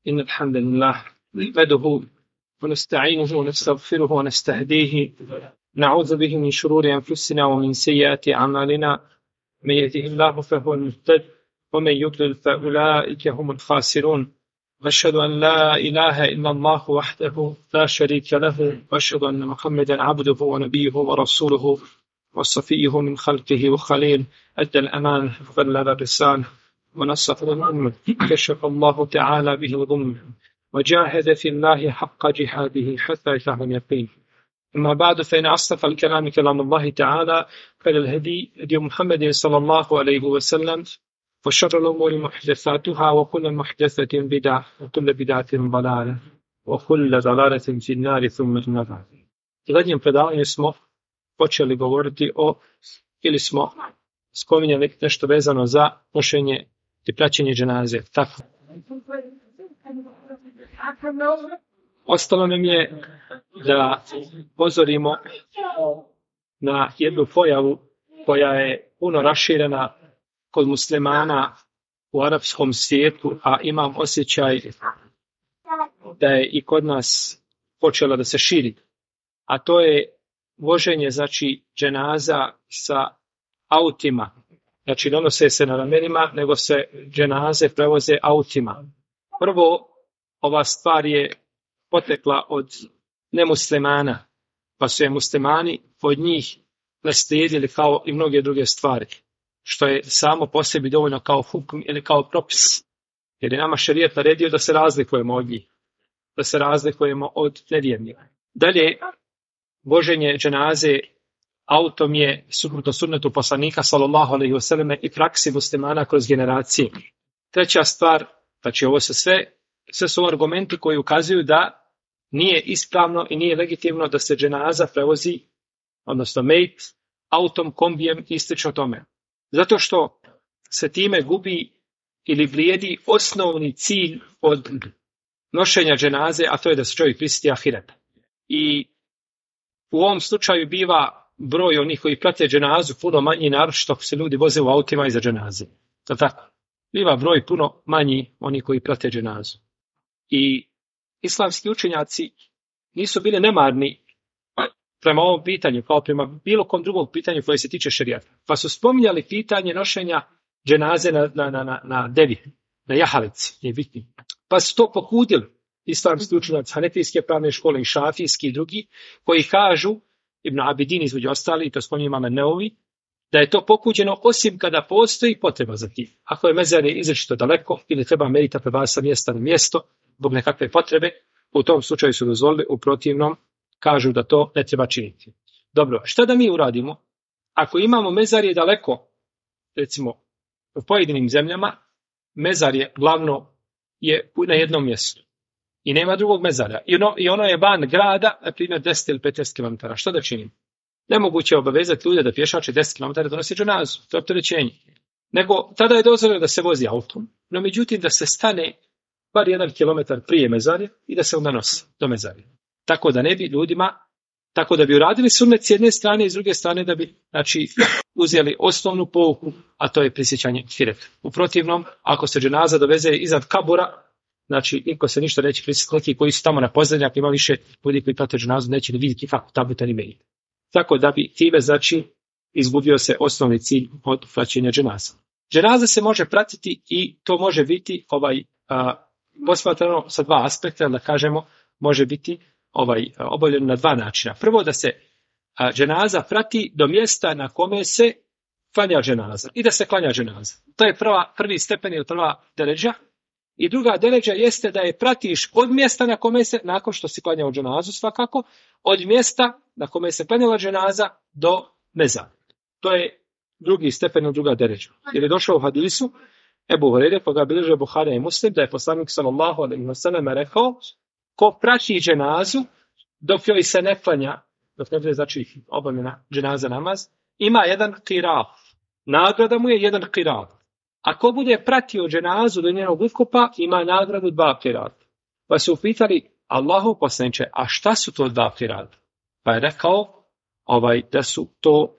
إن الحمد لله نحمده ونستعينه ونستغفره ونستهديه نعوذ به من شرور أنفسنا ومن سيئات أعمالنا من يهده الله فهو المهتد ومن يضلل فأولئك هم الخاسرون وأشهد أن لا إله إلا الله وحده لا شريك له وأشهد أن محمدا عبده ونبيه ورسوله وصفيه من خلقه وخليل أدى الأمانة وبلغ الرسالة ونصح الأمة كشف الله تعالى به الغمة وجاهد في الله حق جهاده حتى أتاه اليقين. أما بعد فإن أصدق الكلام كلام الله تعالى خير الهدي هدي محمد صلى الله عليه وسلم وشر الأمور محدثاتها وكل محدثة بدعة وكل بدعة ضلالة وكل ضلالة في النار ثم أما بعد. U zadnjem predavanju smo počeli govoriti ili smo spominjali nešto vezano za nošenje i praćenje dženaze. Tako. Ostalo nam je da pozorimo na jednu pojavu koja je puno raširena kod muslimana u arapskom svijetu, a imam osjećaj da je i kod nas počela da se širi. A to je voženje, znači, dženaza sa autima. Znači, donose se na ramenima, nego se dženaze prevoze autima. Prvo, ova stvar je potekla od nemuslimana, pa su je muslimani od njih naslijedili kao i mnoge druge stvari, što je samo po sebi dovoljno kao hukm ili kao propis. Jer je nama šerijat naredio da se razlikujemo od njih, da se razlikujemo od nevjernika. Dalje, voženje dženaze autom je suprotno sunnetu poslanika sallallahu alejhi ve selleme i praksi muslimana kroz generacije. Treća stvar, znači ovo se sve su argumenti koji ukazuju da nije ispravno i nije legitimno da se dženaza prevozi, odnosno mejt, autom, kombijem i slično tome. Zato što se time gubi ili vrijedi osnovni cilj od nošenja dženaze, a to je da se čovjek prisjeti ahireta. I u ovom slučaju biva broj onih koji prate dženazu puno manji, naročito ako se ljudi voze u autima iza dženaze. To tako. Biva broj puno manji onih koji prate dženazu. I islamski učenjaci nisu bili nemarni prema ovom pitanju, kao prema bilo kom drugom pitanju koje se tiče šerijata. Pa su spominjali pitanje nošenja dženaze na devi, na jahalici, je bitno. Pa su to pokudili islamski učenjaci, hanefijske pravne škole i šafijski i drugi, koji kažu, Ibn Abidin između ostali, i to spominje Imam Neovi, da je to pokuđeno osim kada postoji potreba za tim. Ako je mezar izrečito daleko ili treba merita prebaciti sa mjesta na mjesto zbog nekakve potrebe, u tom slučaju su dozvolili, u protivnom kažu da to ne treba činiti. Dobro, šta da mi uradimo? Ako imamo mezar je daleko, recimo u pojedinim zemljama, mezar je glavno na jednom mjestu i nema drugog mezara i ono je van grada, na primjer 10 ili 15 km. Što da činim? Nemoguće je obavezati ljude da pješače 10 km da donose dženazu, to je opterećenje. Nego tada je dozvoljeno da se vozi autom, no međutim da se stane bar 1 kilometar prije mezarja i da se onda nosi do mezarja. Tako da ne bi ljudima, tako da bi uradili sunnet s jedne strane i s druge strane da bi, znači, uzeli osnovnu pouku, a to je prisjećanje ahireta. U protivnom, ako se dženaza doveze iznad kabura, znači, niko se ništa neće prisjetiti, neki koji su tamo na pozadnjaku, ima više ljudi koji prate dženazu, neće ni vidjeti kako tabuta ni meni. Tako da bi time, znači, izgubio se osnovni cilj od praćenja dženaza. Dženaza se može pratiti i to može biti posmatrano sa dva aspekta, da kažemo, može biti obavljeno na dva načina. Prvo, da se dženaza prati do mjesta na kome se klanja dženaza i da se klanja dženaza. To je prvi stepen ili prva deređa. I druga deređa jeste da je pratiš od mjesta na kome se, nakon što si klanjao dženazu svakako, od mjesta na kome se klanjala dženaza do mezara. To je drugi stepen ili druga deređa. Jer je došao u hadisu Ebu Hurajre, koga bilježe Buharija i Muslim, da je poslanik sallallahu alejhi ve sellem rekao: ko prati dženazu dok joj se ne klanja, dok ne bude, znači, obavljena dženaza namaz, ima jedan qirat. Nagrada mu je jedan qirat. Ako bude pratio dženazu do njenog ukopa, ima nagradu 2 qirata. Pa su upitali: Allahu poslaniče, a šta su to 2 qirata? Pa je rekao da su to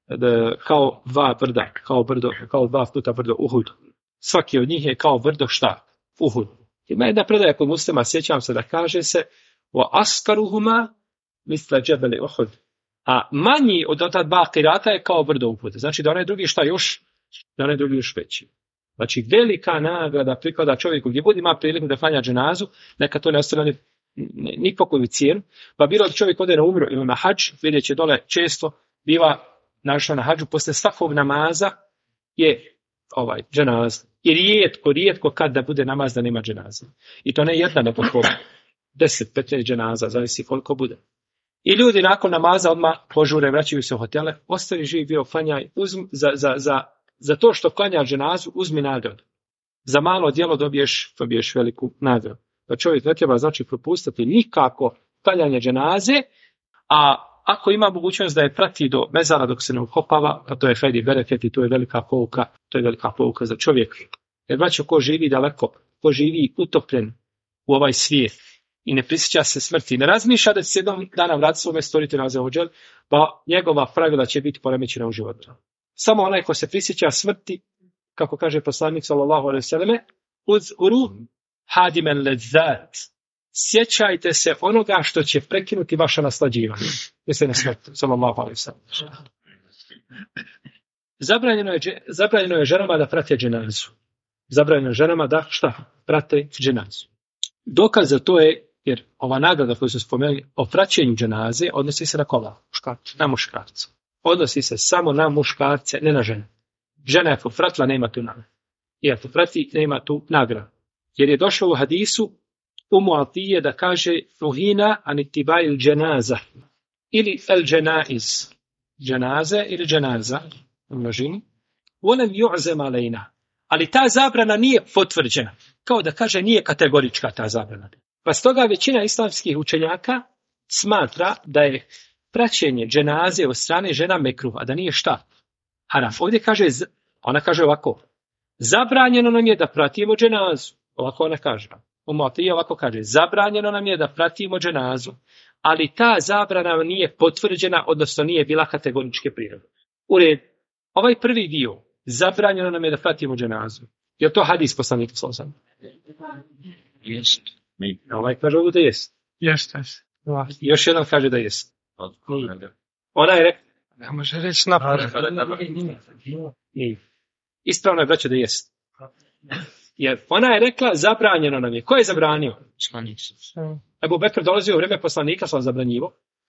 kao 2 brda, kao 2 puta brdo Uhud. Svaki od njih je kao brdo šta? Uhud. Ima jedna predaja kod Muslima, sjećam se da kaže se o askaruhuma misla džebeli Uhud. A manji od ta dva kirata je kao brdo Uhud. Znači da onaj drugi šta još? Da onaj drugi još veći. Znači velika nagrada pripada čovjeku gdje bude ima priliku da klanja dženazu, neka to ne ostane nikakvu cijenu. Pa bilo da čovjek ode na umru ili na hadž, vidjet će dole često biva našao na hadžu, posle svakog namaza je dženaz. I rijetko kad da bude namaz da nema dženaza. I to ne jedna, nego 10-15 dženaza, zavisi koliko bude. I ljudi nakon namaza odmah požure, vraćaju se u hotele, ostavi živi bio, klanjaj, za to što klanja dženazu, uzmi nagradu. Za malo djelo dobiješ veliku nagradu. Da čovjek ne treba znači propustiti nikako klanjanje dženaze, a ako ima mogućnost da je prati do mezara dok se ne ukopava, pa to je hajdi bereket i to je velika pouka za čovjeka. Jer braćo, ko živi daleko, ko živi utopljen u ovaj svijet i ne prisjeća se smrti, ne razmišlja da će se jednom dana vratiti svome stvoritelju azza wa džel, pa njegova pravila će biti poremećena u životu. Samo onaj ko se prisjeća smrti, kako kaže poslanik sallallahu alejhi ve selleme, uzuru hadimen ledzat. Sjećajte se onoga što će prekinuti vaša naslađivanja. Mislim na smrt, sallallahu alejhi ve sellem. Zabranjeno je ženama da prate dženazu. Zabranjeno je ženama da prate dženazu. Dokaz za to je, jer ova nagrada koju su spomenuli o praćenju dženaze odnosi se na koga? Na muškarca. Odnosi se samo na muškarce, ne na žene. Žena je pratila, nema tu nagradu. I ako prati, nema tu nagradu. Jer je došlo u hadisu Umu Atije da kaže Nuhina anitibajil dženaza. Ili el dženaiz. Dženaze ili dženaza. U množini. Volem ju'zem alejna. Ali ta zabrana nije potvrđena. Kao da kaže nije kategorička ta zabrana. Pa stoga većina islamskih učenjaka smatra da je praćenje dženaze od strane žena mekruh, a da nije šta? Haram. Ovdje ona kaže ovako. Zabranjeno nam je da pratimo dženazu. Ovako ona kaže. Umotija ovako kaže. Zabranjeno nam je da pratimo dženazu, ali ta zabrana nije potvrđena, odnosno nije bila kategoričke prirode. U redu. Ovaj prvi dio. Zabranjeno nam je da pratimo dženazu. Je to hadis poslanika sallallahu alejhi ve sellem? Jest. Ovaj kaže ovdje da jest. Jeste. Još jedan kaže da jest. Ona je rekla. Ne može reći napraviti. Ispravno je, braćo, da jest. Jer ona je rekla zabranjeno nam je. Ko je zabranio? Ebu Bekr dolazio u vrijeme poslanika, sam zabranjivo.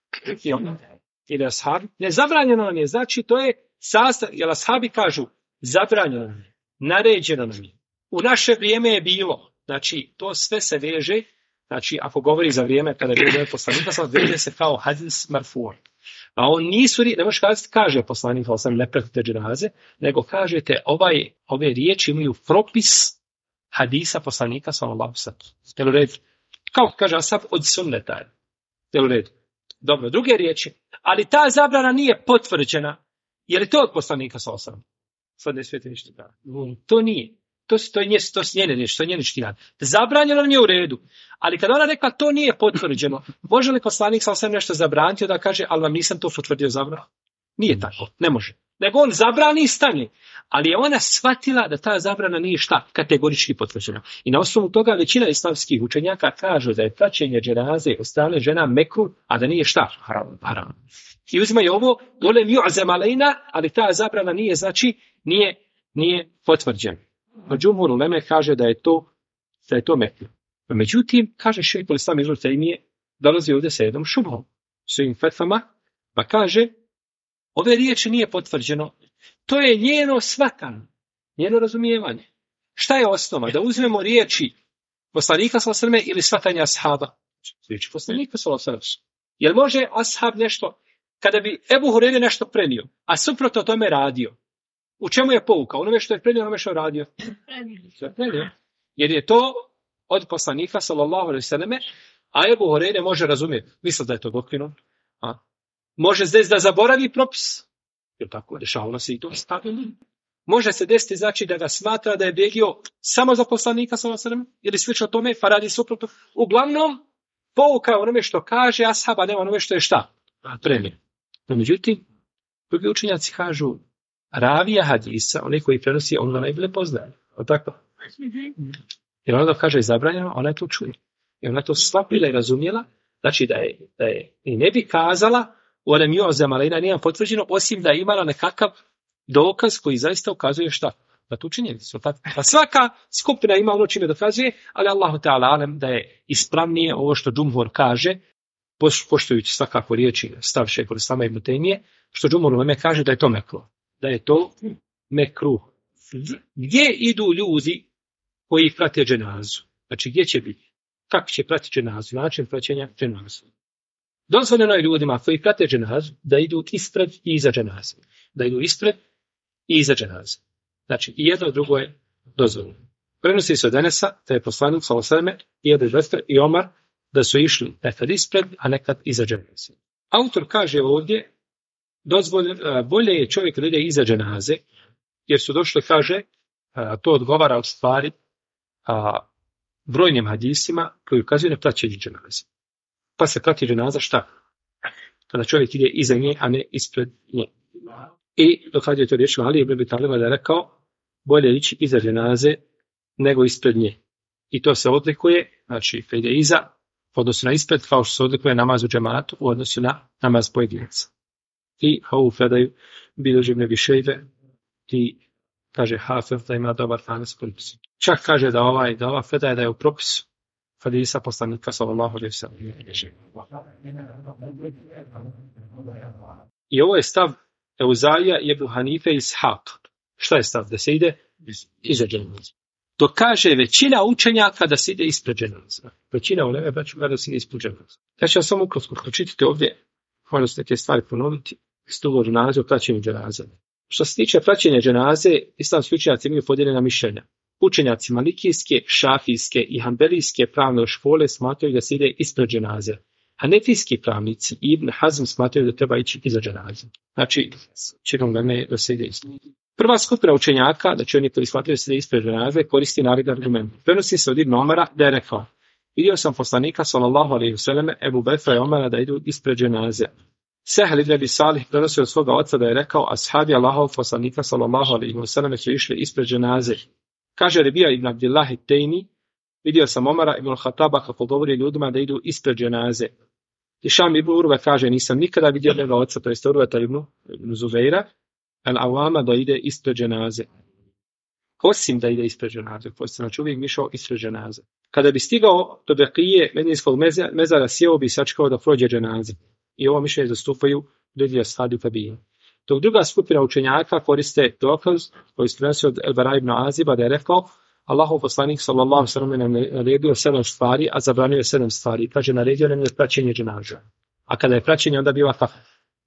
Ili ashabi. Ne, zabranjeno nam je. Znači, to je sastav, jer ashabi kažu zabranjeno nam je. Naređeno nam je. U naše vrijeme je bilo. Znači, to sve se veže. Znači, ako govori za vrijeme kada je bio poslanika, sam veže se kao hadis marfu'an. A on ne može kazati, kaže poslanik, ali sam ne pratite dženaze, nego kažete, ove riječi imaju propis hadisa poslanika, sallallahu alejhi ve sellem. Kao kaže ashab od sunneta. Jel u redu? Dobro, druge riječi. Ali ta zabrana nije potvrđena. Je li to od poslanika, sallallahu alejhi ve sellem? Sad ne smijete ništa da. To nije. To je njene riječi, to je njeni štihad. Zabranjeno nam je u redu. Ali kada ona rekla to nije potvrđeno, može li poslanik sallallahu alejhi ve sellem nešto zabraniti da kaže, ali vam nisam to potvrdio zabranu? Nije tako, ne može. Nego on zabrani i stane. Ali je ona shvatila da ta zabrana nije šta? Kategorički potvrđena. I na osnovu toga većina islamskih učenjaka kažu da je praćenje dženaze od strane žena mekruh, a da nije šta? Haram. I uzimaju ovo, volem ju'zem alejna, ali ta zabrana nije, znači, nije potvrđena. Džumhur uleme kaže da je to mekruh. Međutim, kaže šejhul islam Ibn Tejmije, dolazi ovdje sa jednom šubhom, svojim fetvama, pa kaže, ove riječi nije potvrđeno, to je njeno shvatanje, njeno razumijevanje. Šta je osnova? Da uzmemo riječi poslanika sallallahu alejhi ve sellem ili shvatanja ashaba? Riječi poslanika sallallahu alejhi ve sellem. Jel može ashab nešto, kada bi Ebu Hurajra nešto prenio, a suprotno tome radio? U čemu je pouka? Onome što je prenio, onome što je radio? Prenio. Jer je to od poslanika sallallahu alejhi ve selleme, a Ebu Hurajra može razumjeti. Misli da je to dokinuo. Može se desiti da zaboravi propis. Jer tako, dešavalo se i to stavljeno. Može se desiti, znači, da ga smatra da je begio samo za poslanika sallallahu alejhi ve selleme, ili slično tome, pa radi suprotno. Uglavnom, pouka je onome što kaže ashaba, nema onome što je šta? Prenio. No, međutim, drugi učenjaci kažu, ravija hadisa, onaj koji prenosi, on ga najbolje poznaje. O tako? Jer ona da kaže zabranjeno, ona je to čuje. I ona to shvatila i razumjela, znači da je i ne bi kazala u onem jozamalina nije potvrđeno, osim da je imala nekakav dokaz koji zaista ukazuje šta? Na tu činjenicu. Pa svaka skupina ima ono čime dokazuje, ali Allahu Teala alem da je ispravnije ovo što džumhur kaže, poštujući svakako riječi stav šejhul islama ibn Tejmije, što džumhur uleme kaže da je to mekruh. Da je to mekruh. Gdje idu ljudi koji prate dženazu? Znači gdje će biti? Kako će pratiti dženazu? Način praćenja dženazu. Dozvoljeno je ljudima koji prate dženazu da idu ispred i iza dženaze. Da idu ispred i iza dženaze. Znači i jedno i drugo je dozvoljeno. Prenosi se od Enesa da je poslanik sallallahu alejhi ve sellem i Ebu Bekr i Omar da su išli nekad ispred, a nekad iza dženaze. Autor kaže ovdje bolje je čovjek da ide iza dženaze, jer su došli, kaže, to odgovara od stvari brojnim hadisima koji ukazuju na praćenje dženaze. Pa se prati dženaza šta? Kada čovjek ide iza nje, a ne ispred nje. I dokad je to riječima Ali ibn Abi Talib da je rekao, bolje ići iza dženaze nego ispred nje. I to se odlikuje, znači kad ide iza, u odnosu na ispred, kao što se odlikuje namaz u džematu u odnosu na namaz pojedinaca. I ovu predaju bilježi Ibn Abi Šejbe i kaže Hafiz da ima dobar hanes propis. Čak kaže da ova predaja da je u propisu hadisa poslanika sallallahu alejhi ve sellem. I ovo je stav Euzaija i Ebu Hanife i Ishaq. Šta je stav? Da se ide iza dženaze. To kaže većina učenjaka da se ide ispred dženaze. Većina uleme da se ide ispred dženaze. Ja ću vam samo ukratko pročitati ovdje, možda se neke stvari ponoviti, stugo dženaze o praćenju dženaze. Što se tiče praćenja dženaze, islamski učenjaci imaju podijeljena mišljenja. Učenjaci malikijske, šafijske i hanbelijske pravne škole smatraju da se ide ispred dženaze. Hanefijski pravnici Ibn Hazm smatraju da treba ići iza dženaze. Znači, činom glavne da se ide ispred. Prva skupina učenjaka, znači oni koji smatraju da se ide ispred dženaze, koristi naredni argument. Prenosi se od Ibn Omara da je rekao: vidio sam poslanika sallallahu alejhi ve selleme, Ebu Bekra i Omara da idu ispred dženaze. Sehl ibn Abi Salih prenosi od svoga oca da je rekao: ashabi Allahov poslanika sallallahu alejhi ve selleme su išli ispred dženaze. Kaže Rebija ibn Abdillah Tejmi, vidio sam Omara ibn Khattaba kako govori ljudima da idu ispred dženaze. Hišam ibn Urve kaže: nisam nikada vidio njega oca, to jest Urveta ibn Zuveira, al-Awama da ide ispred dženaze. Osim da ide ispred dženaze, znači uvijek išao ispred dženaze. Kada bi stigao do Bekije medinskog mezara, sjeo bi sačekao da prođe dženaze. I ovo mišljenje zastupaju ljudi ashabi tabiina. Dok druga skupina učenjaka koriste dokaz koji se prenosi od El-Bara ibn Aziba da je rekao: Allahov poslanik sallallahu alejhi ve sellem nam naredio 7 stvari, a zabranio je 7 stvari. Kaže, naredio nam je praćenje dženaze. A kada je praćenje, onda biva kako?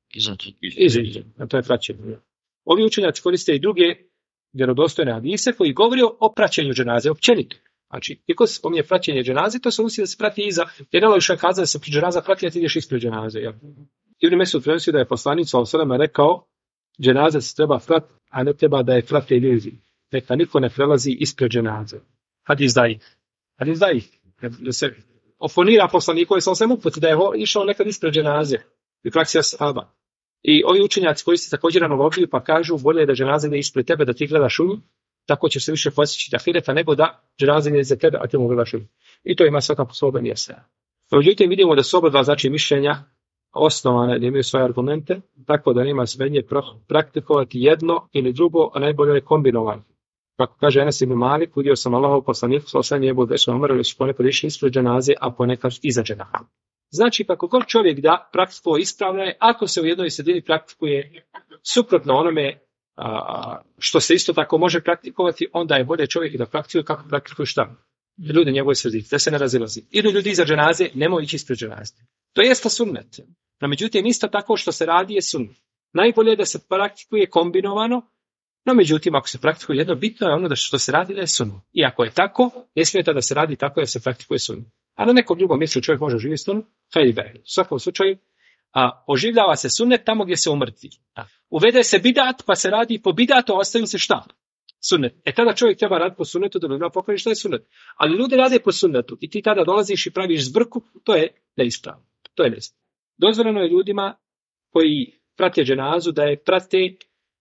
Iza. To je praćenje. Ovi učenjaci koriste i druge vjerodostojne hadise koji govori o praćenju dženaze općenito. Znači, ako se spominje praćenje dženaze, to se odnosi da se prati iza. Jer Allah je kazao da se dženaza prati, a ti ideš ispred dženaze. Ibn Mesud prenosi da je poslanik sallallahu alejhi ve sellem rekao: dženaza se treba prati, a ne treba da je prate ljudi. Neka niko ne prelazi ispred dženaze. Hadis daji. Da se oponira poslaniku sallallahu alejhi ve sellem da je išao nekad ispred dženaze. I praksi ashaba. I ovi učenjaci koji se također analogiju pa kažu: bolje je da dženaza ide ispred tebe, da ti gledaš u nju, tako ćeš se više posjećati ahireta nego da dženaza ide za tebe, a ti mu gledaš u nju. I to ima svakako svoje mjesto. Međutim, vidimo da su oba dva znači mišljenja osnovane, da imaju svoje argumente, tako da nema smetnje praktikovati jedno ili drugo, a najbolje je kombinovano. Kako kaže Enes ibn Malik, vidio sam Allahov poslanika sallallahu alejhi ve sellem da su ponekad išli ispred dženaze, a ponekad iza dženaze. Znači, kako god čovjek da praktikuje ispravno je, ako se u jednoj sredini praktikuje suprotno onome što se isto tako može praktikovati, onda je bolje čovjek da praktikuje kako praktikuje šta? Ljudi njegove sredine, da se ne razilazi. Idu ljudi iza dženaze, nemoj ići ispred dženaze. To jeste sunnet. No, međutim, isto tako što se radi je sunnet. Najbolje je da se praktikuje kombinovano, no međutim, ako se praktikuje jedno, bitno je ono da što se radi da je sunnet. I ako je tako, ne smijete da se radi tako da se praktikuje sunnet. A na nekom drugom mjestu čovjek može živjeti sunnet, u svakom slučaju, oživljava se sunnet tamo gdje se umrtvi. Uvede se bidat, pa se radi po bidatu, a ostavi se šta? Sunnet. Tada čovjek treba raditi po sunnetu da bi ga pokojiti što je sunnet. Ali ljudi rade po sunnetu i ti tada dolaziš i praviš zbrku, to je neispravno. To je neispravno. Dozvoljeno je ljudima koji prate dženazu da je prate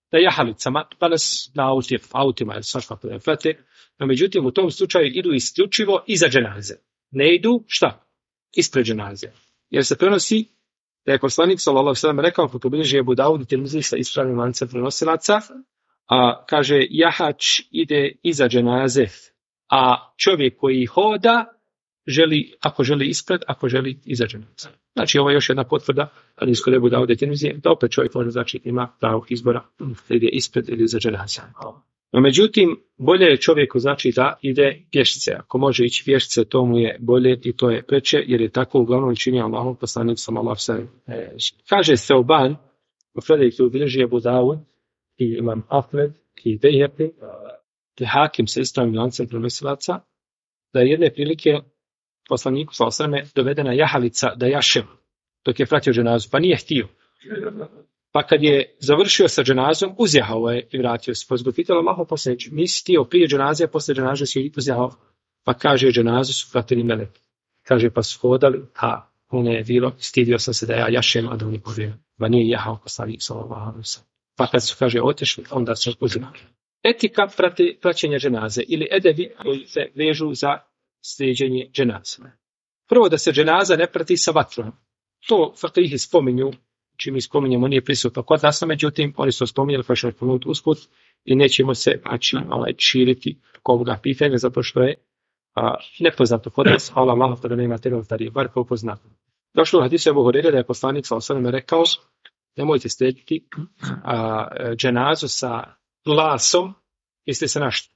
na jahalicama, danas na autima ili svakako da flete, no međutim u tom slučaju idu isključivo iza dženaze. Ne idu, šta? Ispred dženaze. Jer se prenosi da je poslanik sallallahu alejhi ve sellem rekao, kako bilježi Ebu Davud i Tirmizi sa ispravnim lancem prenosilaca, a kaže jahač ide iza dženaze, a čovjek koji hoda ako želi ispred, ako želi iza dženaze. Znači ovo je još jedna potvrda, ali iskod Ebu Davud i Tirmizi, da opet čovjek može znači ima pravog izbora da ide ispred ili iza dženaze. No međutim, bolje je čovjeku znači da ide pješice. Ako može ići pješice, to mu je bolje i to je preče, jer je tako uglavnom činio Allahov poslanik sallallahu alejhi ve sellem. Kaže Thauban, u predaji koju bilježi Ebu Davud i Imam Ahmed i Bejheqi, te Hakim sa ispravnim lancem prenosilaca, da je jedne prilike poslaniku sallallahu alejhi ve sellem dovedena jahalica da jaše dok je pratio dženazu, pa nije htio. Pa kad je završio sa dženazom, uzjahao je i vratio se. Pa zgopitalo Allahov poslanik, nisi htio prije dženaze, a posle dženaze si uzjahao. Pa kaže, dženazu su pratili meleki. Kaže, pa su hodali, ono je bilo, stidio sam se da ja jašem, a da oni povijeli. Pa nije jahao poslanik sallallahu alejhi ve sellem. Pa kad su, kaže, otešli, onda se uzimali. Etika praćenja dženaze ili edebi koji se vežu za sljeđenje dženaze. Prvo da se dženaza ne prati sa vatrom. To fakihi spominju, čim mi spominjemo nije prisutno kod nas, međutim oni su spominjali pa ćemo pomenuti usput i nećemo se širiti oko ovoga pitanja zato što je nepoznato kod nas, Allah da nema teroritarije, bar kao poznato. Došlo u hadisu Ebu Hurajre da je poslanik sallallahu alejhi ve sellem rekao, nemojte slijediti dženazu sa glasom, jeste se našli.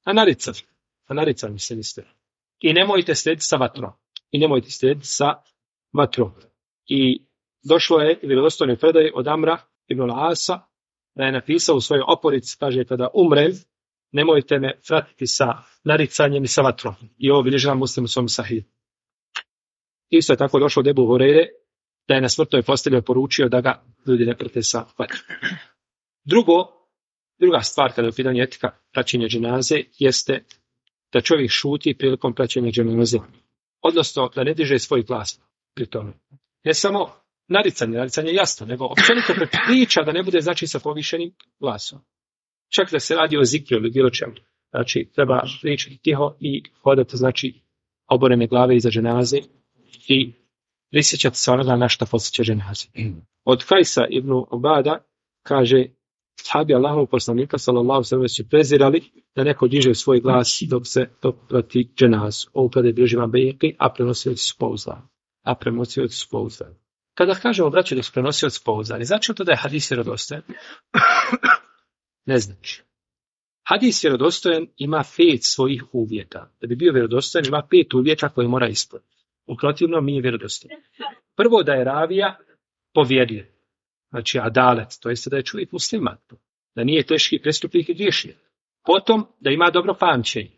A narican mi se niste. I nemojte slijediti sa vatrom. I došlo je vjerodostojnoj predaji od Amra ibn al-Asa da je napisao u svojoj oporici, kaže, kada umrem, nemojte me pratiti sa naricanjem i sa vatrom. I ovo bilježi Muslim u svom Sahih. Isto je tako došlo od Ebu Hurajre da je na smrtnoj postelji poručio da ga ljudi ne prate sa vatrom. Druga stvar kada je u pitanju etika praćenja dženaze jeste da čovjek šuti prilikom praćenja dženaze. Odnosno da ne diže svoj glas pri tome. Ne samo naricanje je jasno, nego općenito priča da ne bude znači sa povišenim glasom. Čak da se radi o zikru ili bilo čemu. Znači treba pričati tiho i hodati znači oborene glave iza dženaze i prisjećati se onoga na što podsjeća dženaze. Od Kajsa ibn Ubada kaže sahabi Allahovog poslanika sallallahu alejhi ve sellem su prezirali da neko diže svoj glas dok se to prati dženazu. Ovo predaj bilježi Imam Bejheqi, a prenosioci su pouzdani. Kada kažemo, braćo, da su prenosioci pouzdani, znači to da je hadis vjerodostojan? Ne znači. Hadis vjerodostojan ima 5 svojih uvjeta. Da bi bio vjerodostojan ima 5 uvjeta koje mora ispuniti. U protivnom nije vjerodostojan. Prvo da je ravija povjerljiv. Znači adalet, to jest da je čovjek musliman. Da nije teški prestupnik i griješnik. Potom da ima dobro pamćenje.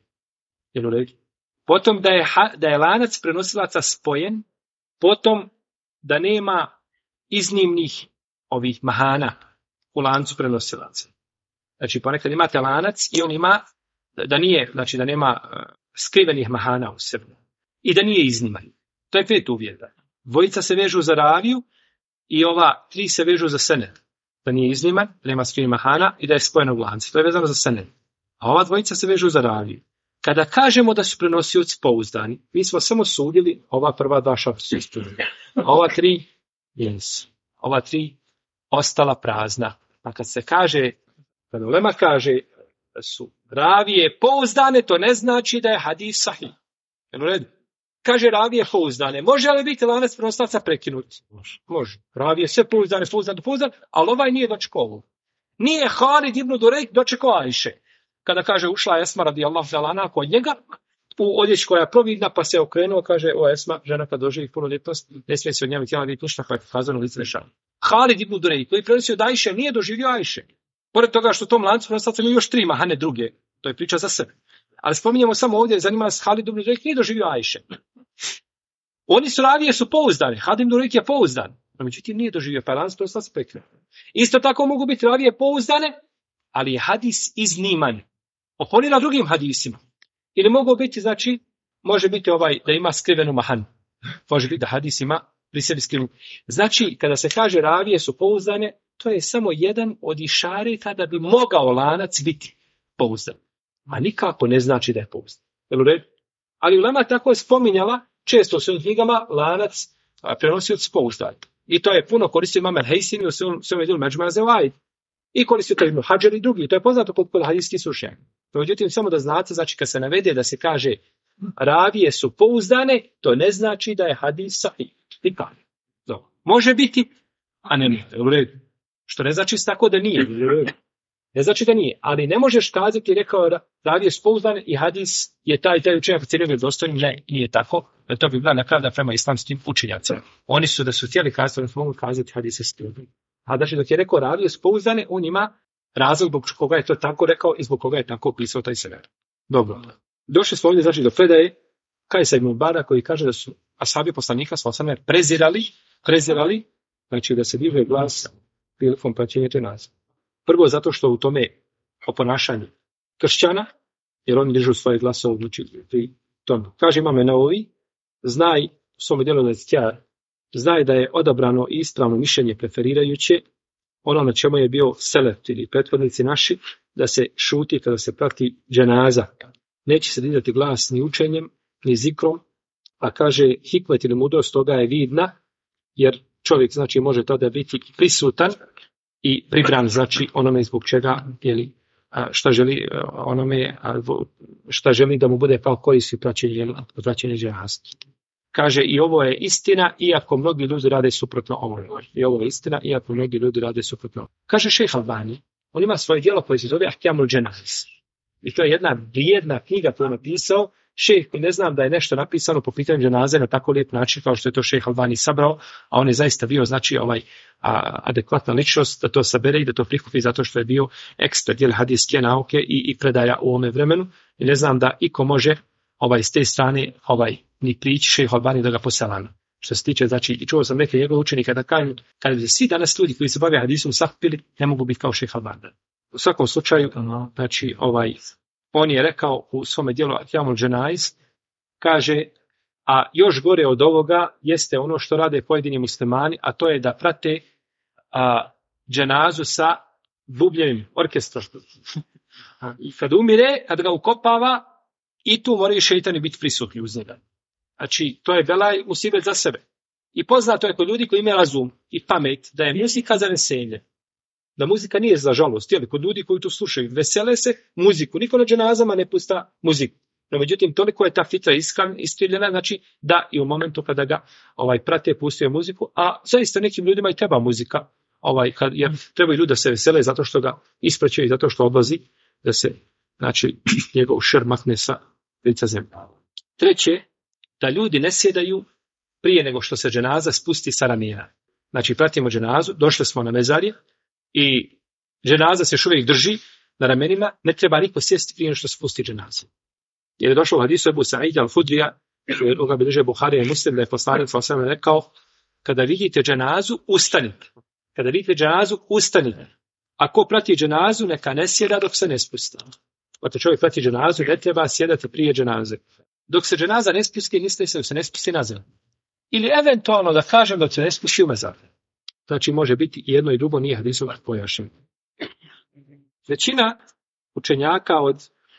Potom da je lanac prenosilaca spojen. Potom da nema iznimnih ovih mahana u lancu prenosilaca. Znači ponekad imate lanac i on ima da nema skrivenih mahana u sebi. I da nije izniman. To je 5 uvjeta. Dvojica se vežu za raviju i ova 3 se vežu za sened. Da nije izniman, da nema skrivenih mahana i da je spojen u lancu. To je vezano za sened. A ova dvojica se vežu za raviju. Kada kažemo da su prenosioci pouzdani, mi smo samo sudili ova prva 2 šarta ispunjena. Ova 3 jesu. Ova 3 ostala prazna. A kada ulema kaže da su ravije pouzdane, to ne znači da je hadis sahih. Jel u redu? Kaže ravije pouzdane. Može li biti lanac prenosilaca prekinuti? Može. Ravije sve pouzdane, ali ovaj nije dočekao ovo. Nije Halid ibn Durejk dočekao Ajše. Kada kaže ušla Esma radijallahu ta'ala anha kod njega u odjeći koja je providna, pa se okrenuo, kaže o Esma, žena kad doživi punoljetnost, ne smije se od njega htjela biti ništa, pa je kazano lice rešano. Halid ibn Durejk, koji je prenosio od Ajše, nije doživio Ajše. Pored toga što u tom lancu prenosilaca imaju još 3 mahane druge, to je priča za sebe. Ali spominjemo samo ovdje, zanima nas Halid ibn Durejk nije doživio Ajše. Oni su ravije su pouzdani, Halid ibn Durejk je pouzdan, no međutim nije doživio, pa lanac prenosilaca prekine. Isto tako mogu biti ravije pouzdane, ali je hadis izniman. Oponira drugim hadisima. Ili mogu biti, znači, može biti da ima skrivenu mahanu. Može biti da hadis ima pri sebi skrivenu. Znači, kada se kaže ravije su pouzdane, to je samo jedan od išareta da bi mogao lanac biti pouzdan. A nikako ne znači da je pouzdan. Jel u redu? Ali ulema tako je spominjala, često u svojim knjigama, lanac prenosioc pouzdan. I to je puno koristio Imam al-Hejsimi u svojom djelu Međma Zevaid. I koristio to Ibn Hadžar i drugi. To je poznato kod hadijskih stručnjaka. Međutim, samo da znate, znači kad se navede da se kaže ravije su pouzdane, to ne znači da je hadis sahih. Može biti, a ne u redu. Što ne znači tako da nije. Ne znači da nije. Ali ne možeš kazati, rekao ravije su pouzdane i hadis je taj učenjak cijelog vjerodostojnim. Ne, nije tako. To bi bila nepravda prema islamskim učenjacima. Oni su da su htjeli kazati, oni su mogli kazati hadis je stilben. A znači dok je rekao ravije su pouzdane, on ima razlog zbog koga je to tako rekao i zbog koga je tako opisao taj sever. Dobro. Došli smo ovdje znači do predaje Kajsa ibn Bara koji kaže da su ashabi poslanika sallallahu prezirali, znači da se diže glas prilikom praćenja dženaze. Prvo zato što u tome o ponašanju kršćana, jer oni dižu svoje glasove pri tome. Kaže Imam Nevevi, znaj u svom djelu znaj da je odabrano i ispravno mišljenje preferirajuće ono na čemu je bio selef ili prethodnici naši, da se šuti kada se prati dženaza. Neće se dizati glas ni učenjem, ni zikrom, a kaže hikmet ili mudrost toga je vidna, jer čovjek znači može tada biti prisutan i pribran znači onome zbog čega šta želi onome šta želi da mu bude kao korist i praćenje dženaza. Kaže i ovo je istina, iako mnogi ljudi rade suprotno ovome. I ovo je istina, iako mnogi ljudi rade suprotno. Kaže šejh Albani, on ima svoje djelo koje se zove Ahkamul Dženaiz. I to je jedna vrijedna knjiga koju je napisao. Šejh, ne znam da je nešto napisano po pitanju dženaze na tako lijep način kao što je to šejh Albani sabrao, a on je zaista bio znači adekvatna ličnost da to sabere i da to prikupi zato što je bio ekspert hadijske nauke i predaja u ovome vremenu. I ne znam da iko može s te strane ni prići šejh Albani da ga poselano. Što se tiče, znači, i čuo sam neke njegove učenike da kažu, kada bi svi danas ljudi koji se bave hadisom sakupili, ne mogu biti kao šejh Albani. U svakom slučaju, znači, on je rekao u svome djelu Ahkamul Dženaiz, kaže, a još gore od ovoga jeste ono što rade pojedini muslimani, a to je da prate dženazu sa bubljenim orkestrom. I kad umire, kad ga ukopava, i tu moraju šeitani biti prisutni uz njega. Znači, to je belaj musibet za sebe. I poznato je kod ljudi koji imaju razum i pamet da je muzika za veselje. Da muzika nije za žalost. Kod ljudi koji to slušaju, vesele se muziku. Niko na dženazama ne pusta muziku. No, međutim, toliko je ta fitra iskrivljena, znači da i u momentu kada ga prate, pustuje muziku, a zaista nekim ljudima i treba muzika. Jer trebaju ljudi da se vesele zato što ga ispraćaju, zato što odlazi, da se, znači, njegov šer makne sa lica zemlje. Treće, da ljudi ne sjedaju prije nego što se dženaza spusti sa ramena. Znači, pratimo dženazu, došli smo na mezarje i dženaza se još uvijek drži na ramenima, ne treba niko sjesti prije nego što se spusti dženaza. Jer je došlo u hadisu Ebu Sa'ida al-Hudrija, koga bilježe Buharija i Muslim, da je poslanik sallallahu alejhi ve sellem rekao, kada vidite dženazu, ustanite. Kada vidite dženazu, ustanite. Ako prati dženazu, neka ne sjeda dok se ne spusti. Ako čovjek prati dženazu, ne treba sjedati prije dženaze. Dok se dženaza ne spusti, misli se ne spusti na zemlju. Ili eventualno da kažem da se ne spusti u mezar. Znači može biti i jedno i drugo, nije hadisom pojašnjeno. Većina učenjaka od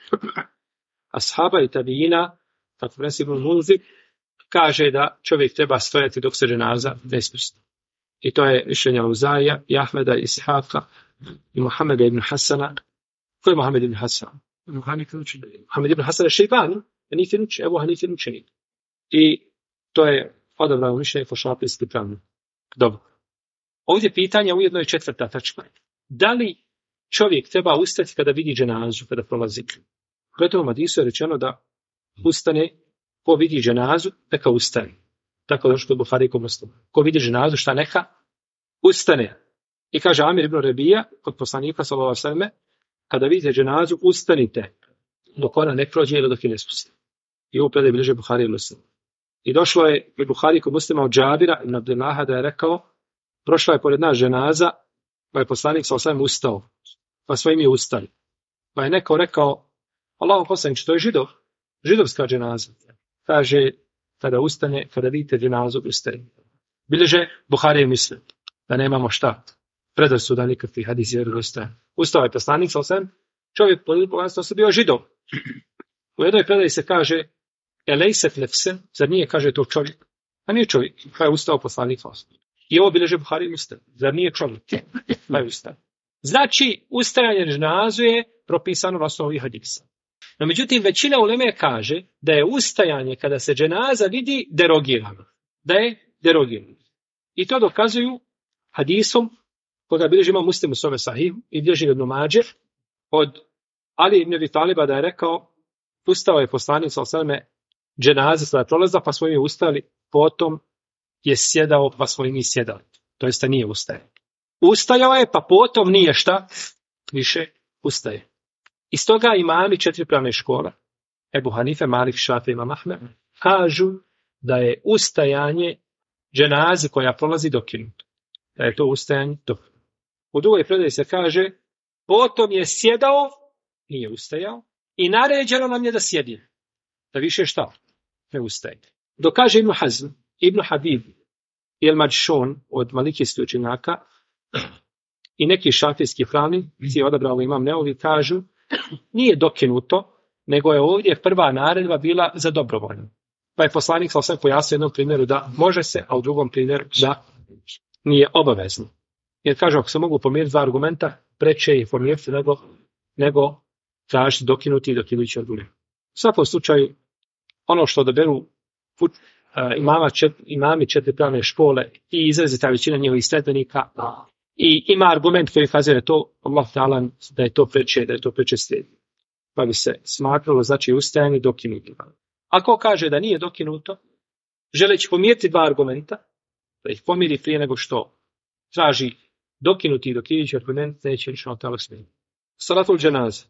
ashaba i tabiina, tako prenosi Ibn Munzir, kaže da čovjek treba stojati dok se dženaza ne spusti. I to je mišljenje Auzaija i Ahmeda i Ishaka i Muhameda ibn Hasana. Ko je Muhammed ibn Hasan? Muhammed ibn Hasan je Šejbani, Ebu Hanifin učenik. I to je odabrano mišljenje po šafijski pravnik. Dobro. Ovdje pitanje ujedno je četvrta tačka. Da li čovjek treba ustati kada vidi dženazu, kada prolazi? U tom hadisu je rečeno da ustane, ko vidi dženazu, neka ustane. Tako da što je Buhari kod Muslima. Ko vidi dženazu, šta neka? Ustane. I kaže Amir ibn Rebija, kod poslanika sallallahu alejhi ve selleme, kada vidite dženazu, ustanite dok ona ne prođe ili dok je ne spusti. I ovo predaj bilježe Buhari i Muslim. I došlo je i Buhari kod Muslima od Džabira ibn Abdullaha da je rekao, prošla je pored nas dženaza, pa je poslanik sallallahu alejhi ve sellem ustao, pa smo i mi ustali. Pa je neko rekao, Allahov poslaniče, to je židovska dženaza. Kaže, kada ustane, kada vidite dženazu, ustane. Bilježe Buhari i Muslim, da nemamo šta predrasuda, nikakvi hadis vjerodostojan. Ustao je poslanik, čovjek po se bio Židov. U jednoj predaji se kaže elejset nefsen, zar nije, kaže to čovjek? A nije čovjek, pa je ustao poslanik. I ovo bilježe Buhari i Muslim, zar nije čovjek? Pa je ustao. Znači, ustajanje dženaze je propisano na osnovi hadisa. No, međutim, većina uleme kaže da je ustajanje kada se dženaza vidi derogirano. Da je derogirano. I to dokazuju hadisom koga bilježi Imam Muslim u svome sahihu i bilježi Ibn Mađe od Ali ibn Abi Taliba da je rekao, ustao je poslanik sallallahu dženaze sada prolaza, pa smo mi ustali, potom je sjedao, pa smo i mi sjedali. To jest da nije ustaje. Ustajao je, pa potom nije šta više ustaje. Iz toga imami 4 pravne škole, Ebu Hanife, Malik, Šafi, Imam Ahmed, kažu da je ustajanje dženaze koja prolazi dokinuto. Da je to ustajanje dokinuto. U drugoj predaji se kaže, potom je sjedao, nije ustajao, i naređeno nam je da sjedi. Da više šta? Ne ustaje. Dok kaže Ibn Hazm, Ibn Habib i El Mađšun od malikijskih učenjaka i neki šafijski pravnici odabrali Imam Neovi, kažu nije dokinuto, nego je ovdje prva naredba bila za dobrovoljno. Pa je poslanik sam pojasnio u jednom primjeru da može se, a u drugom primjeru da nije obavezno. Jer kaže, ako se mogu pomiriti 2 argumenta, preče je formirati nego tražiti dokinuti i dokinući argument. U svakom slučaju, ono što odaberu imami 4 pravne škole i izrazita većina njihovih sledbenika i ima argument koji kaže da to Allah ta'ala da je to preče slijedi. Pa bi se smatralo znači ustajanje dokinuto. Ako kaže da nije dokinuto, želeći pomiriti 2 argumenta, da ih pomiri prije nego što traži dokinuti i dokinući argument, neće lično ta'ala slijediti. Salatul dženaza.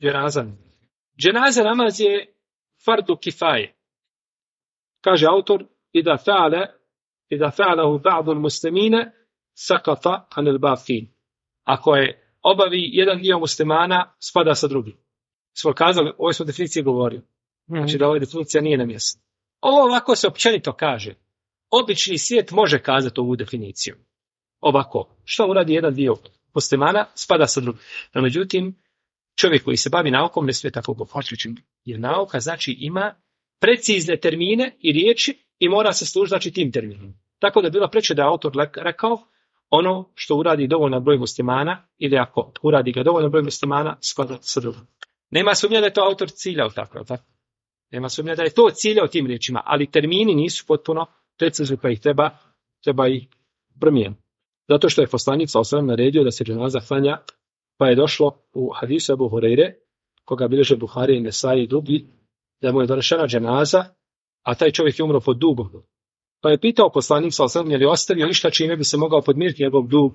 Dženaza namaz je fardu kifaje. Kaže autor, idha fa'alahu ba'du muslimina sakata anil baqin. Ako je obavi jedan dio muslimana, spada sa drugim. Smo kazali, ovoj smo definiciji govorio. Znači da ova definicija nije na mjestu. Ovo ovako se općenito kaže. Obični svijet može kazati ovu definiciju. Ovako, što uradi jedan dio muslimana, spada sa drugim. No, međutim, čovjek koji se bavi naukom ne smije tako govoriti. Jer nauka znači ima precizne termine i riječi i mora se služiti znači tim terminom. Tako da je bilo preče da je autor rekao ono što uradi dovoljno broj muslimana ili ako uradi ga dovoljno broj muslimana spada sa drugim. Nema sumnja da je to autor ciljao tako. Nema sumnja da je to ciljao tim riječima, ali termini nisu potpuno precizni pa ih treba ih promijeniti. Zato što je poslanik sallallahu alejhi ve sellem naredio da se dženaza klanja, pa je došlo u hadisu Abu Hurajre, koga bilježe Buhari i Nesai i drugi, da mu je donešena dženaza, a taj čovjek je umro pod dugom. Pa je pitao poslanik sallallahu alejhi ve sellem je li ostavio išta čime bi se mogao podmiriti njegov dug.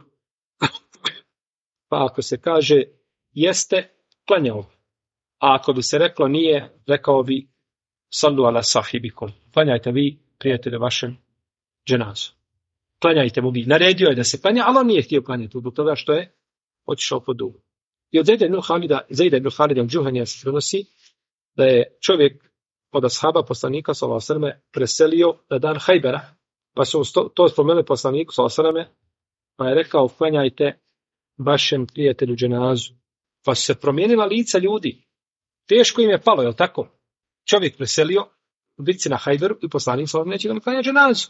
Pa ako se kaže jeste, klanjao. A ako bi se reklo nije, rekao bi sallu ala sahibikum. Klanjajte vi, prijatelje, vašem dženazu. Klanjajte mu vi. Naredio je da se klanja, ali on nije htio klanjati zbog toga što je otišao pod dug. I od Zejda ibn Halida al-Džuhanija se prenosi da je čovjek od ashaba poslanika sallallahu alejhi ve sellem preselio na dan Hajbera, pa su to spomenuli poslaniku sallallahu alejhi ve sellem, pa je rekao klanjajte vašem prijatelju dženazu. Pa su se promijenila lica ljudi. Teško im je palo, je li tako? Čovjek preselio u bitci na Hajberu i poslanik sallallahu alejhi ve sellem neće ga klanjati dženazu.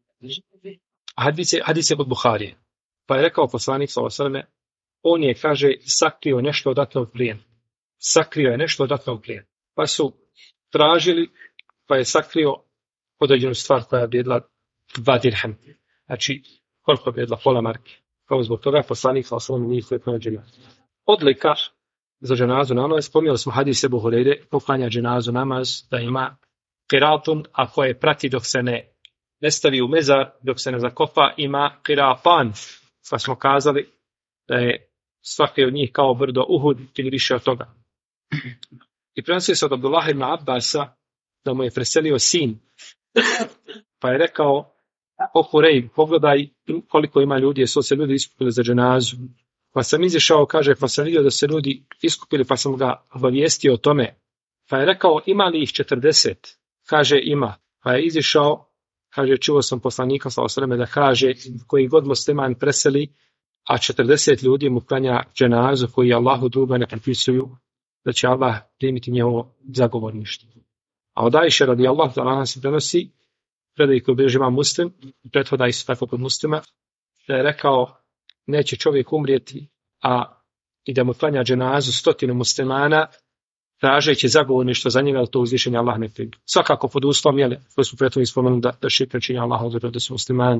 Hadis je od Buharije. Pa je rekao poslanik sallallahu alejhi ve sellem, on je, kaže, sakrio nešto odatle od plijena. Sakrio je nešto odatle od plijena. Pa su tražili, pa je sakrio određenu stvar koja je vrijedila 2 dirhem. Znači, koliko je vrijedila pola marke. Kao zbog toga poslanik sallallahu alejhi ve sellem nije klanjao dženazu. Odlika za dženazu namaz, spominjali smo hadis Ebu Hurajre, poklanja dženazu namaz, da ima qiratun, a koje prati dok se ne stavi u mezar, dok se ne zakopa, ima qiratan. Pa smo kazali da je svaki od njih kao brdo Uhud ili više od toga. I prenosi se od Abdullah ibn Abbasa da mu je preselio sin. Pa je rekao, o Hurejb, pogledaj koliko ima ljudi, jesu se ljudi iskupili za dženazu. Pa sam izišao, kaže, pa sam vidio da se ljudi iskupili, pa sam ga obavijestio o tome. Pa je rekao, ima li ih 40? Kaže, ima. Pa je izišao, kaže, čuo sam poslanika sallallahu alejhi ve sellem da kaže, koji god musliman preseli, a 40 ljudi mu klanja dženazu koji Allahu duga ne pripisuju da će Allah primiti njegovo zagovorništvo. A od Ajše radijallahu ta'ala se prenosi predaj koji bilježi imam Muslim, prethoda isto tako kod Muslima, da je rekao neće čovjek umrijeti, a i da mu klanja dženazu 100 muslimana, tražeći zagovorništvo za njega, da to uzvišenje Allah ne primi. Svakako pod uslovom, jel, koji smo prethodno spomenuli da širk ne čini Allah, da su muslimani.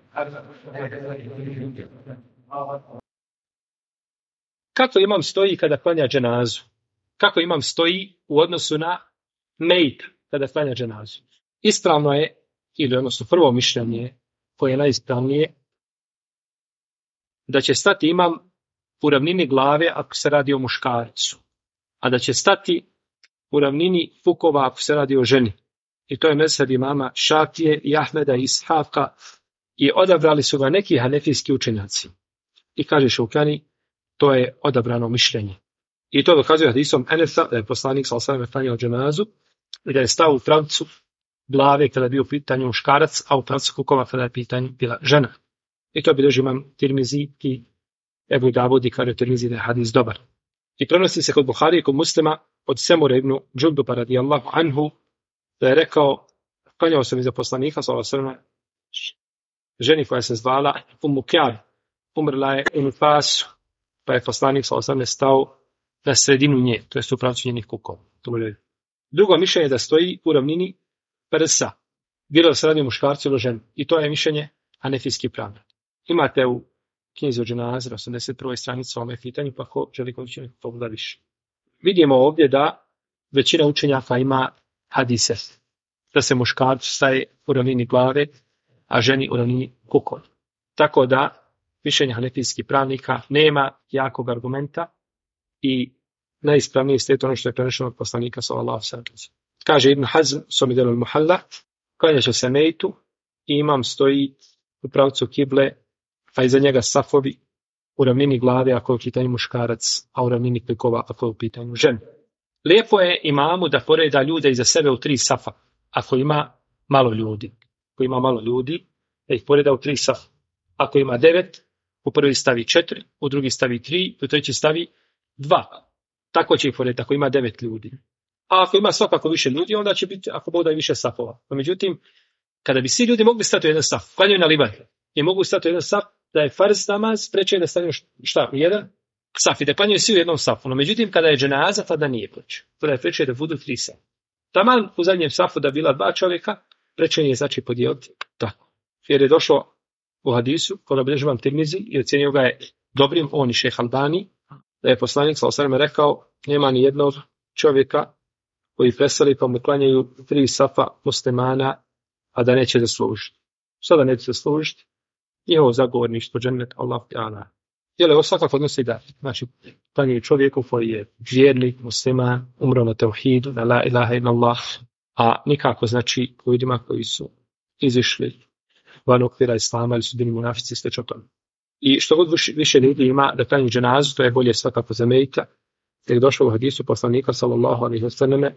Kako imam stoji kada klanja dženazu? Kako imam stoji u odnosu na mejt kada klanja dženazu? Ispravno je, ili odnosno prvo mišljenje koje je najispravnije, da će stati imam u ravnini glave ako se radi o muškarcu, a da će stati u ravnini fukova ako se radi o ženi. I to je mezheb imama Šafije i Ahmeda i Ishaka i odabrali su ga neki hanefijski učenjaci. I kaže Šaukani, to je odabrano mišljenje. I to dokazuje hadisom Enesa, da je poslanik sallallahu alejhi ve sellem klanjao dženazu i da je stao u pravcu glave kada je bio u pitanju muškarac, a u pravcu fukova kada je pitanju bila žena. I to bilježi imam Tirmizi i Ebu Davud i kaže Tirmizi da je hadis dobar. I prenosi se kod Buhari i kod Muslima od Semura ibn Džunduba radijallahu anhu da je rekao, klanjao sam iza poslanika sallallahu alejhi ve sellem ženi koja se zvala Ummu Kjar, umrla je u nifasu, pa je poslanik sallallahu alejhi ve sellem stao na sredinu nje, to jest u pravcu njenih kukova. Drugo mišljenje je da stoji u ravnini prsa, bilo da se radi o muškarcu ili ženi. I to je mišljenje hanefijski pravnik. Imate u knjizi o dženazi 81. stranici o ovome pitanju, pa ko želi koji pogleda više. Vidimo ovdje da većina učenjaka ima hadise, da se muškarcu staje u ravnini glave, a ženi u ravnini kukova. Tako da mišljenje hanefijskih pravnika nema jakog argumenta i najispravnije je ono što je prenešeno od poslanika sallallahu alejhi ve sellem. Kaže Ibn Hazm, Somid al-Muhalla, klanja će se mejtu i imam stoji u pravcu kible, pa iza njega safovi u ravnini glave ako je u pitanju muškarac, a u ravnini klikova ako je u pitanju žena. Lijepo je imamu da poreda ljude iza sebe u 3 safa, ako ima malo ljudi. Ako ima malo ljudi, da ih poreda u 3 safa. Ako ima 9, u prvi stavi 4, u drugi stavi 3, u treći stavi 2. Tako će ih porediti ako ima 9 ljudi. A ako ima svakako više ljudi, onda će biti, ako Bog da, i više safova. No, međutim, kada bi svi ljudi mogli stati u jedan saf, klanjaju na liban, i mogu stati u jedan saf, da je farz namaz, preče da stavimo šta, u jedan saf, i da klanjaju svi u jednom safu. No, međutim, kada je dženaza, tada nije preče. Tada je preče da budu 3 safa. Taman u zadnjem safu da bila 2 čovjeka, preče je znači podijeliti tako. Jer je došlo u hadisu, koga bilježi imam Tirmizi, i ocjenio ga je dobrim, on i šejh Albani, da je poslanik sallallahu alejhi ve sellem rekao, nema ni jednog čovjeka koji preseli pa mu klanjaju 3 safa muslimana, a da neće zaslužiti. Sada neće zaslužiti njihovo zagovorništvo, džennet, Allah ta'ala. Jer je ovo svakako odnosi da, znači, klanjaju čovjeku koji je vjernik, musliman, umro na tevhidu, na la ilaha illallah, a nikako, znači, u ljudima koji su izišli van okvira islama ili su bili munafici, slično tome. I što god više ljudi ima da klanju dženazu, to je bolje svakako za mejta. Jer je došlo u hadisu poslanika sallallahu alejhi ve selleme,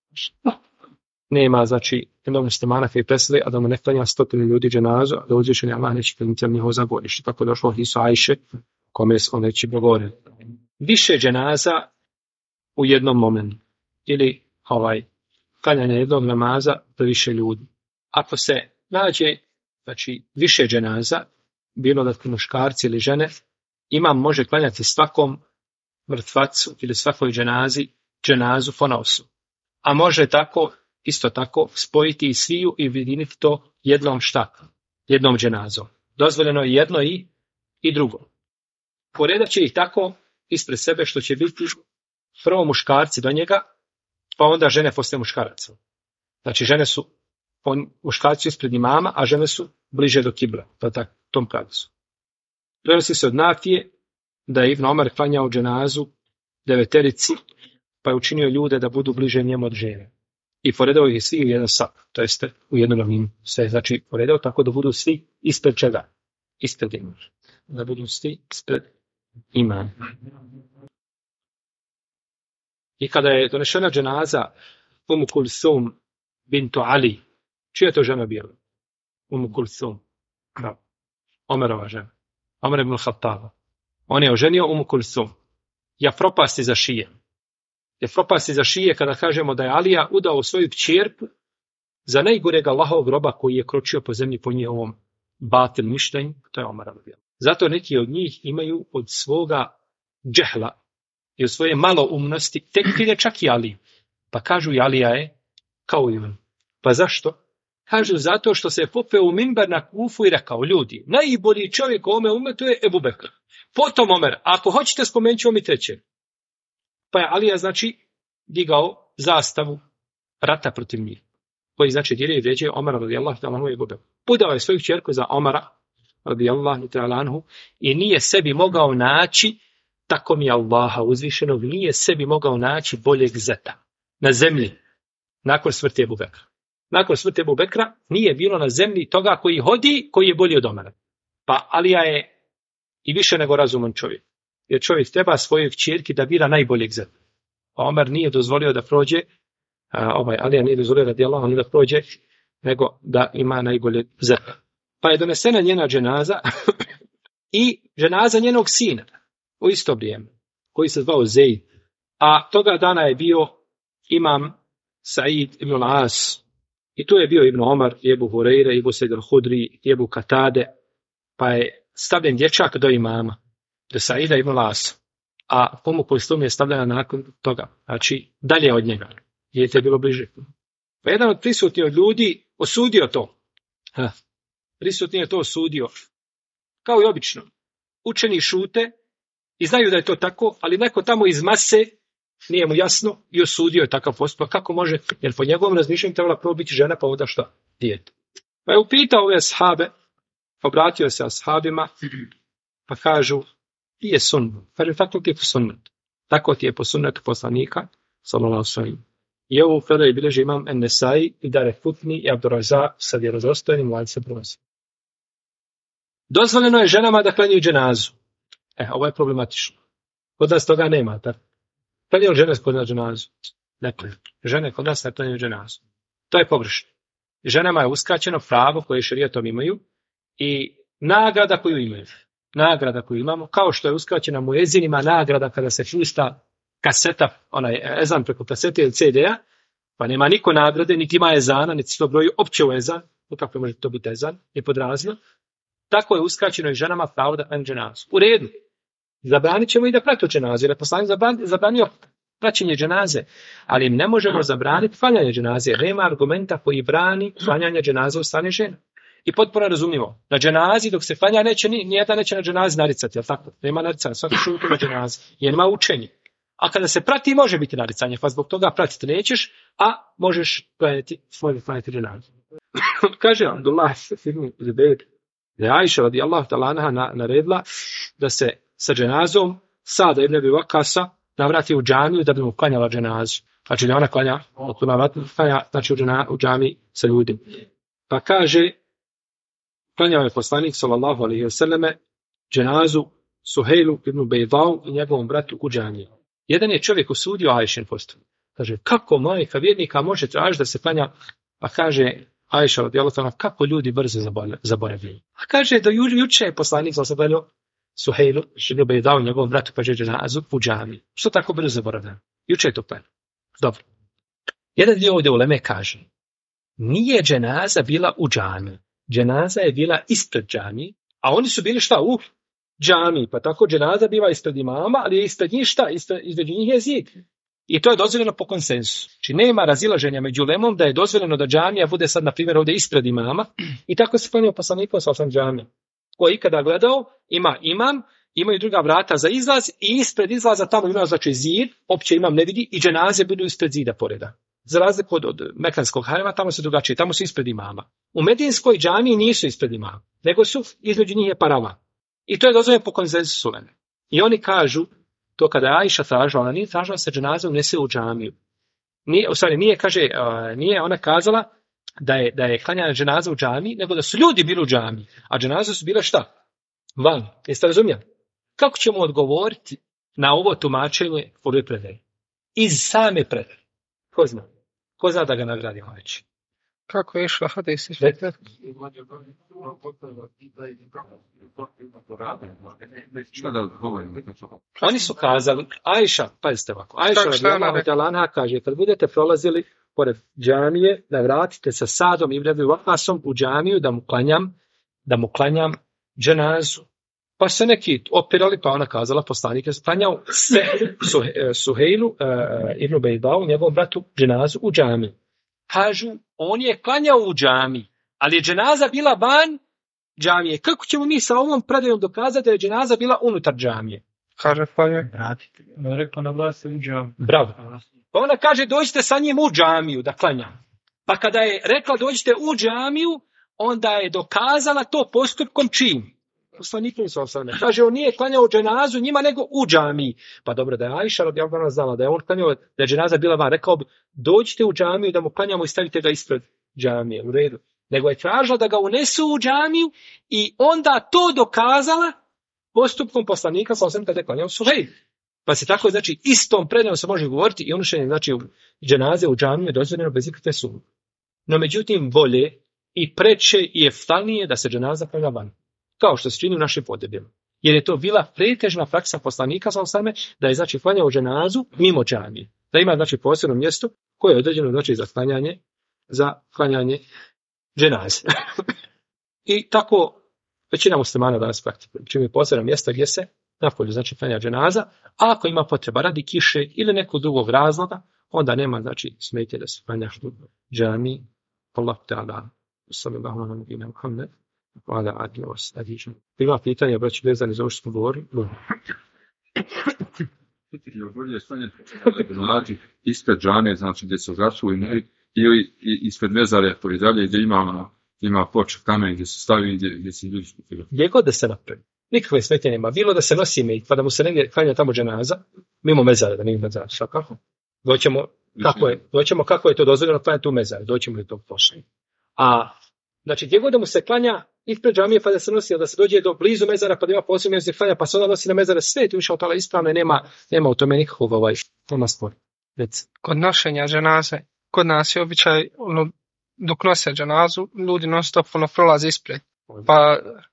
nema, znači, jednog muslimana koji preseli, a da mu ne klanja 100 ljudi dženazu, a da uzvišeni Allah neće klanjati njihovo zagovorništvo. Tako je došlo u hadisu Ajše, kome on neće govoriti. Više dženaza u jednom momentu. Ili klanjanje jednog namaza za više ljudi. Ako se nađe, znači, više dženaza, bilo da su muškarci ili žene, imam može klanjati svakom mrtvacu ili svakoj dženazu ponaosob. A može tako, isto tako, spojiti i sviju i ujediniti to jednom dženazom. Dozvoljeno je jedno i drugo. Poredat će ih tako ispred sebe što će biti prvo muškarci do njega, pa onda žene poslije muškaraca. Znači žene su muškarci ispred imama, a žene su bliže do kibla, pa tako, tom pravcu. Prenosi se od Nafije da je Ibn Omar klanjao dženazu 9, pa je učinio ljude da budu bliže njemu od žene. I poredao ih svi u jedan saf, to jeste u jednu ravninu. Sve znači poredao tako da budu svi ispred čega? Ispred imama. Da budu svi ispred imama. I kada je donešena dženaza Umu Kulsum bintu Ali, čija je to žena bila? Umu Kulsum. Omerova žena. Omer ibn Khattaba. On je oženio Umu Kulsum. Ja propasti za šije. Je propasti za šije kada kažemo da je Alija udao svoju kćerku za najgoreg Allahovog roba koji je kročio po zemlji po njihovom batil mišljenju, to je Omer radijallahu. Zato neki od njih imaju od svoga džehla i od svoje maloumnosti tekfire čak i Aliju. Pa kažu i Alija je kao i on. Pa zašto? Kažu zato što se je popeo u minber na Kufu i rekao, ljudi, najbolji čovjek u ome umetu je Ebu Bekr. Potom Omer, ako hoćete spomenuti ćemo mi treće. Pa je Alija, znači, digao zastavu rata protiv njih. Koji, znači, dirje i vređe Omara radijallahu ta'ala i Ebu Bekr. Udao je svoju kćerku za Omara radijallahu ta'ala anhu i nije sebi mogao naći, tako mi Allaha uzvišenog, nije sebi mogao naći boljeg zeta na zemlji nakon smrti Ebu Bekra. Nakon smrti Ebu Bekra nije bilo na zemlji toga koji hodi, koji je bolji od Omara. Pa Alija je i više nego razuman čovjek. Jer čovjek treba svojoj kćerki da bira najboljeg zeta. Pa Omer nije dozvolio da prođe, Alija nije dozvolio radijallahu anhu da prođe, nego da ima najbolje zeta. Pa je donesena njena dženaza i dženaza njenog sina u isto vrijeme, koji se zvao Zeid. A toga dana je bio imam Said ibn al-As. I tu je bio Ibn Omar, Ebu Hureyre, Ebu Sejid al-Hudri, Ebu Katade, pa je stavljen dječak do imama, do Saida ibn al-As. A Umu Kulsum je stavljena nakon toga, znači dalje od njega, jer je bilo bliže. Pa jedan od prisutnih od ljudi osudio to. Prisutni je to osudio. Kao i obično. Učeni šute i znaju da je to tako, ali neko tamo iz mase nije mu jasno i osudio je takav postupak. Kako može? Jer po njegovom razmišljanju trebala prvo biti žena, pa onda šta? Dijete. Pa je upitao ove ashabe, obratio se ashabima, pa kažu, ti je sunnet. Kaže, tako ti je po sunnetu. Tako ti je po sunnetu poslanika, sallallahu alejhi ve sellem. I ovu predaju bilježi imam En-Nesai i Daraqutni i Abdurazak sa vjerodostojnim lancem prenosa. Dozvoljeno je ženama da klanjaju dženazu. Ovo je problematično. Kod nas toga nema, tako. Klanjaju žene kod nas dženazu? Ne klanjaju. Žene kod nas ne klanjaju dženazu. To je pogrešno. Ženama je uskraćeno pravo koje šerijatom imaju i nagrada koju imaju. Nagrada koju imamo, kao što je uskraćena muezinima nagrada kada se pušta kaseta, onaj ezan preko kasete ili CD-a, pa nema niko nagrade, niti ima ezana, niti se to broji opće u ezan, kako može to biti ezan, je podrazno. Tako je uskraćeno i ženama pravo da klanjaju dženazu. U redu. Zabranit ćemo i da prate dženazu, jer je poslanik zabranio praćenje dženaze, ali im ne možemo zabraniti klanjanje dženaze, jer nema argumenta koji brani klanjanje dženaze u strane žena. I potpuno razumljivo. Na dženazi dok se klanja nijedan neće na dženazi naricati, jel tako? Nema naricanja, svaki šuti na dženazi, jer ima učenje. A kada se prati, može biti naricanje, pa zbog toga pratiti nećeš, a možeš klanjati dženazu. Kaže Abdullah ibn Zubayr, da je Ajša radijallahu ta'ala anha naredila da se sa dženazom Sada ibn Abi Waqqasa navrati u džamiju da bi mu klanjala dženazu. Znači da ona klanja, znači u džamiji sa ljudima. Pa kaže, klanjao je poslanik sallallahu alejhi ve selleme dženazu Suhejlu ibn Bejdau i njegovom bratu u džamiji. Jedan je čovjek osudio Ajšin postupak. Kaže, kako majka vjernika može tražiti da se klanja? Pa kaže Ajša radijallahu ta'ala, kako ljudi brzo zaboravljaju. A kaže, do juče je poslanik sallallahu alejhi ve selleme Suhejlu ibn Bejdau i njegovom bratu kaže dženazu u džamiji. Što tako brzo zaboravljaju? Juče je to plan. Dobro. Jedan dio ovdje uleme kaže, nije dženaza bila u džamiji. Dženaza je bila ispred džamije, a oni su bili šta? U džamiji. Pa tako dženaza biva ispred imama, ali je ispred njih šta? Ispred njih je zid. I to je dozvoljeno po konsensu. Znači nema razilaženja među ulemom da je dozvoljeno da džamija bude sad, na primjer, ovdje ispred imama. I tako se klanjao poslanikom sa osam džamija. Ko je ikada gledao, ima imam, imaju druga vrata za izlaz i ispred izlaza tamo ima znači zid, opće imam ne vidi i dženaze budu ispred zida poreda. Za razliku od Mekanskog harema, tamo se drugačije, tamo su ispred imama. U Medinskoj džamiji nisu ispred imama, nego su između njih je paravan. I to je dozvoljeno po konsenzusu. I oni kažu, to kada je Ajša tražila, ona nije tražila se dženaza unese u džamiju. Nije ona kazala da je klanjana dženaza u džamiji, nego da su ljudi bili u džamiji, a dženaze su bile šta? Van. Jeste razumjeli? Kako ćemo odgovoriti na ovo tumačenje ove predaje? Iz same predaje. Ko zna? Ko zna da ga nagradi hoće? Kako je išla hadis? Šta da govorim? Oni su kazali, Ajša, pazite ovako, Ajša radijallahu ta'ala anha kaže, kad budete prolazili pored džamije, da vratite sa Sadom ibn Abi Waqasom u džamiju da mu klanjam dženazu. Pa se neki opirali, pa ona kazala, poslanik je klanjao Suhejlu ibn Bejdau, njegovom bratu, dženazu u džamiji. Kažu, on je klanjao u džamiji, ali je dženaza bila van džamije. Kako ćemo mi sa ovom predajom dokazati da je dženaza bila unutar džamije? Kaže, pa je. Rekao na vlasti u džamiju. Bravo. Pa ona kaže, dođite sa njim u džamiju da klanjam. Pa kada je rekla dođite u džamiju, onda je dokazala to postupkom čim? Poslanikom sallallahu. Kaže, on nije klanjao dženazu njima nego u džamiji. Pa dobro, da je Ajša radijallahu anha znala da je on klanjao, da je dženaza bila van, rekao bi, dođite u džamiju da mu klanjamo i stavite ga ispred džamije, u redu. Nego je tražila da ga unesu u džamiju i onda to dokazala postupkom poslanika sallallahu kada je klanjao Suhejl. Pa se tako, znači, istom predajom se može govoriti i unošenje, znači, dženaze u džamiju je dozvoljeno bez ikakve sumnje. No, međutim, bolje i preče i jeftinije da se dženaza klanja van. Kao što se čini u našim podnebljima. Jer je to bila pretežna praksa poslanika sallallahu da je, znači, klanjao dženazu mimo džamije. Da ima, znači, posebno mjesto koje je određeno, znači, za klanjanje dženaze. I tako većina muslimana danas praktikuje. Čim je posebno mjesto gdje se napolju, znači, klanja dženaza, a ako ima potreba radi kiše ili nekog drugog razloga, onda nema, znači, smetje da se klanja u džamiji. Allahu ta'ala. Sallallahu alaihi wa sallam. Hvala, adlos, adižem. Ima pitanje, braći, vezani za ovo što smo govorili? Bolje znači ispred džamije, znači gdje se obraćuju ili ispred mezare, to je dalje, gdje ima ploča kamen, gdje se stavi, gdje se ljudi skupili. Gdje god da se napravi. Nikakve smetje nema. Bilo da se nosi ime, pa da mu se negdje klanja tamo dženaza, mimo mezare, da nije mezara. Šta kako? Doćemo kako je to dozvoljeno klanjati u mezare. Doćemo li to poslije. A znači, gdje god da mu se klanja ispred džamije pa da se nosi, da se dođe do blizu mezara pa da ima posebno mjesto klanja, pa se onda nosi na mezare, sve je tu išao tala ispravno i nema u tome nikakvog nema spora. Kod nošenja dženaze, kod nas je običaj, dok nose dženazu, ljudi non stop prolaze ispred. Pa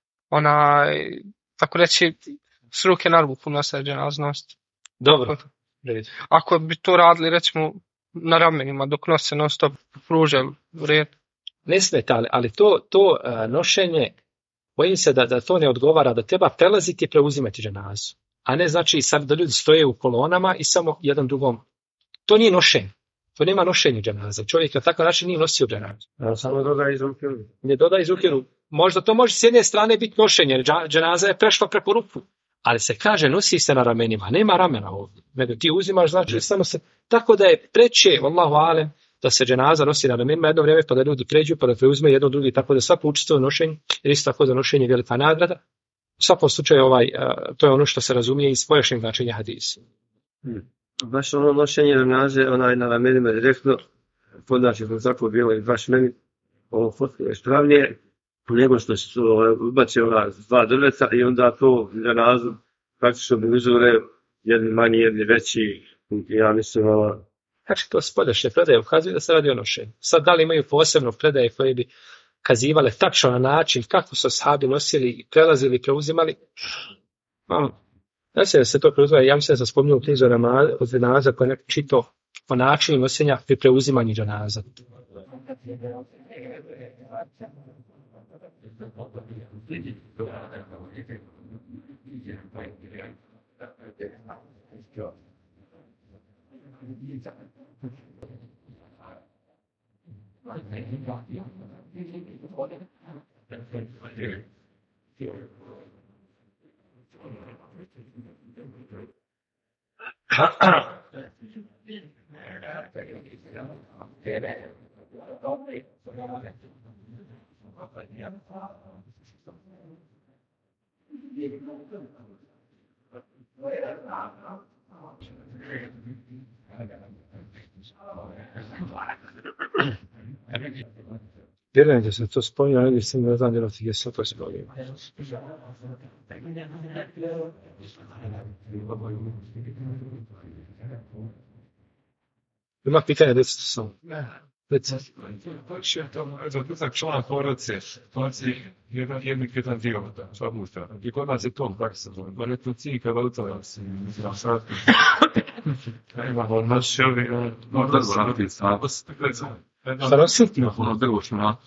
tako reći, s ruke na ruku nose dženazu nositi. Dobro. Ako bi to radili, recimo, na ramenima, dok nose non stop pruže u red. Ne smeta, ali to nošenje, bojim se da to ne odgovara, da treba prelaziti i preuzimati dženazu. A ne znači sad da ljudi stoje u kolonama i samo jedan drugom. To nije nošenje. To nema nošenja dženaza. Čovjek na takav način nije nosio dženazu. Samo dodaje iz ruke. Ne dodaje iz ruke. Možda to može s jedne strane biti nošenje, jer dženaza je prešla preko ruku. Ali se kaže, nosi se na ramenima. Nema ramena ovdje. Nego ti uzimaš, znači samo se. Tako da je preče, Allahu alem, da se dženaza nosi na ramenima jedno vrijeme, pa da ljudi pređu, pa da preuzme jedno drugi, tako da svako učestvuje u nošenju, jer isto tako za nošenje velika nagrada. U svakom slučaju, to je ono što se razumije iz pojašnjeg značenja hadisa. Baš ono nošenje dženaze, na ramenima direktno, podnači sam tako bilo i baš meni, ovo fotko je spravnije, nego što se ubaci dva drveca i onda to dženazu praktično bi uzore jedni manji, jedni veći, ja mislim Znači, to spoljašnje predaje ukazuju da se radi o nošenju. Sad, da li imaju posebno predaje koje bi kazivale tačno na način kako su ashabi nosili, prelazili, preuzimali? Znači, da se to preuzima, ja mislim da sam spominjao u knjizu od dženaza koja je čito o načinu nosenja pri preuzimanju dženaza. Vjerujem da se to spominje, ali ne znam gdje se to spominje. Ima pitanje da se to Za član porodice, to je jedan dio odluka. I kod nas je to praksa. Valetno cika, valuta se imamo naši ovi Šta nosi? ono drvo što na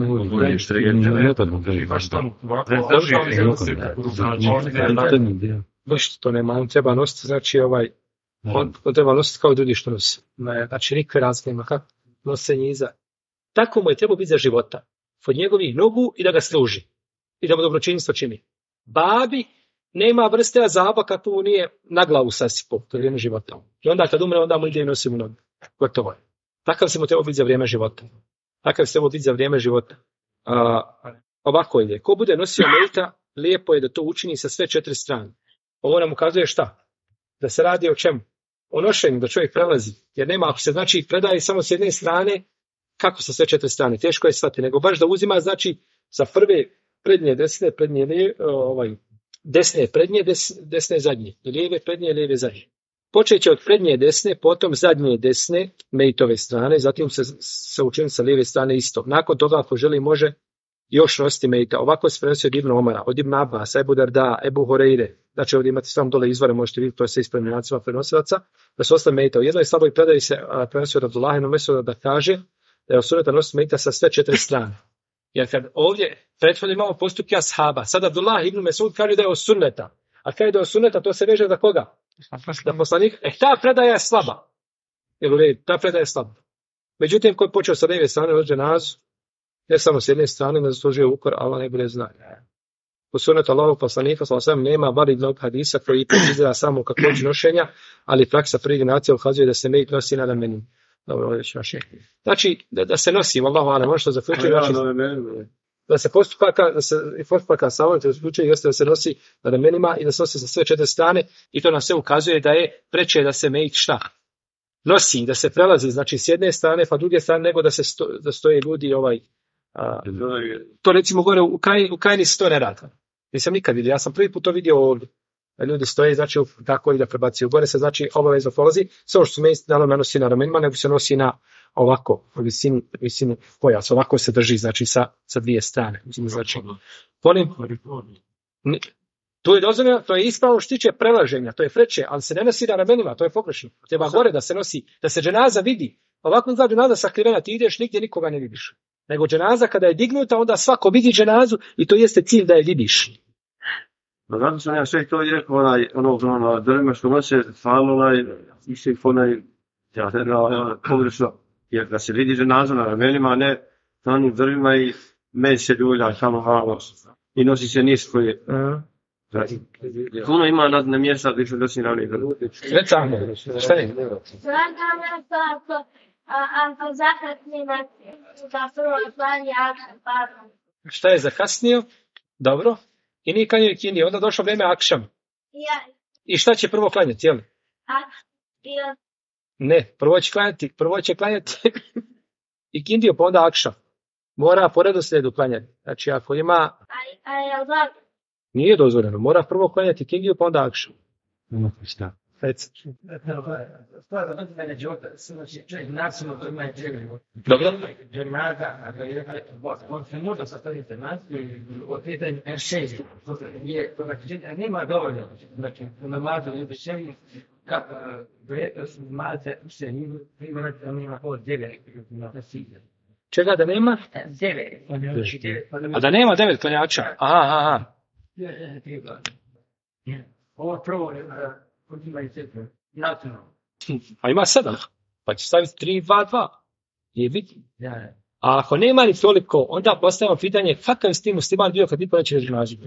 Baš to nema, on treba nositi, znači on treba nositi kao ljudi što nosi. Znači nikakve razlike nema, kako nosenje iza. Tako mu je trebao biti za života. Od njegovih nogu i da ga služi. I da mu dobročinstvo čini. Babi nema vrste azaba kakvu nije na glavu sasipao, to je vrijeme života. I onda kad umre, onda mu ide i nosi mu nogu. Gotovo je. Takav se mu trebao biti za vrijeme života. Takav se trebao biti za vrijeme života. Ovako ide. Ko bude nosio mejta, lijepo je da to učini sa sve 4 strane. Ovo nam ukazuje šta? Da se radi o čemu? O nošenju, da čovjek prelazi. Jer nema, ako se znači predaje samo s jedne strane, kako sa sve 4 strane? Teško je shvatiti, nego baš da uzima, znači, sa prve prednje desne, desne prednje, desne zadnje. Lijeve prednje, lijeve zadnje. Počet će od prednje desne, potom zadnje desne, mejtove strane, zatim se učini sa lijeve strane isto. Nakon toga, ako želi, može još nositi mejta. Ovako se prenosi od Ibn Omara, od Ibn Abasa, Ebu Darda, Ebu Horeire. Znači ovdje imate samo dole izvore, možete vidjeti, to je sve ispremljenacima prenosilaca, da su ostali mejta. U jednoj slaboj predaji se prenosi od Abdullah ibn Mesuda da kaže da je osuneta nositi mejta sa sve 4 strane. Jer kad ovdje prethodno imamo postupke ashaba, sad Abdullah ibn Mesud kaže da je osuneta. A kaže da je osuneta, to se veže za koga? Da poslanik. Ta predaja je slaba. Ta predaja je slaba. Međutim, ko je počeo sa lijeve strane od dženazu, ne samo s jedne strane, ne zaslužuje ukor, Allah ne bude zna. U sunnetu Allahovog poslanika nema validnog hadisa koji precizira samo kakvoću nošenja, ali praksa prvih generacija ukazuje da se mejt nosi na ramenima. Dobro, ovdje ću naše. Znači, da se nosi, Allahu alem, ono što zaključuje, da se postupaka savjetuje zaključuje jeste da se nosi na ramenima i da se nosi sa sve 4 strane, i to nam sve ukazuje da je preče da se mejt šta? Nosi, da se prelazi, znači s jedne strane pa druge strane, nego da stoje ljudi to recimo gore u Krajini se to ne radi. Nisam nikad vidio, ja sam prvi put to vidio ovdje. Ljudi stoje, znači tako i da prebacuju. Gore se znači obavezno polazi, samo što se mejt ne nosi na ramenima, nego se nosi na ovako, u visini pojas, ovako se drži, znači sa 2 strane. Znači, to je dozvoljeno, to je ispravno što tiče prelaženja, to je preče, ali se ne nosi na ramenima, to je pogrešno. Treba gore da se nosi, da se dženaza vidi. Ovako izgleda dženaza sakrivena, ti ideš, nigdje nikoga ne vidiš. Nego dženaza kada je dignuta, onda svako vidi dženazu i to jeste cilj da je vidiš. Zato sam ja sve to i rekao, drvima što nose, išli pogrešno, jer da se vidi dženaza na ramenima, a ne na onim drvima i med se ljulja, samo malo, i nosi se nisko. Puno ima na mjesta gdje se nosi na onih drvima. Recamo, šta je? Šta je zakasnio? Dobro. I nije klanjao ikindiju, onda došlo vrijeme akšam. I šta će prvo klanjati, jel? Ne, prvo će klanjati ikindiju, pa onda akšam. Mora po redoslijedu klanjati. Znači ako ima... Nije dozvoljeno, mora prvo klanjati ikindiju, pa onda akšam. Šta? Dobro. Nema dovoljno. Znači, namazu i obešenju, Čega da nema? 9. A da nema 9 klanjača? Aha. Ovo prvo uzimaju crkve, nacionalno. A ima 7, pa će staviti 3, 2, 2. Je bitno. A ako nema ni toliko, onda postavimo pitanje kakav s tim musliman bio kad niko neće režinažiti.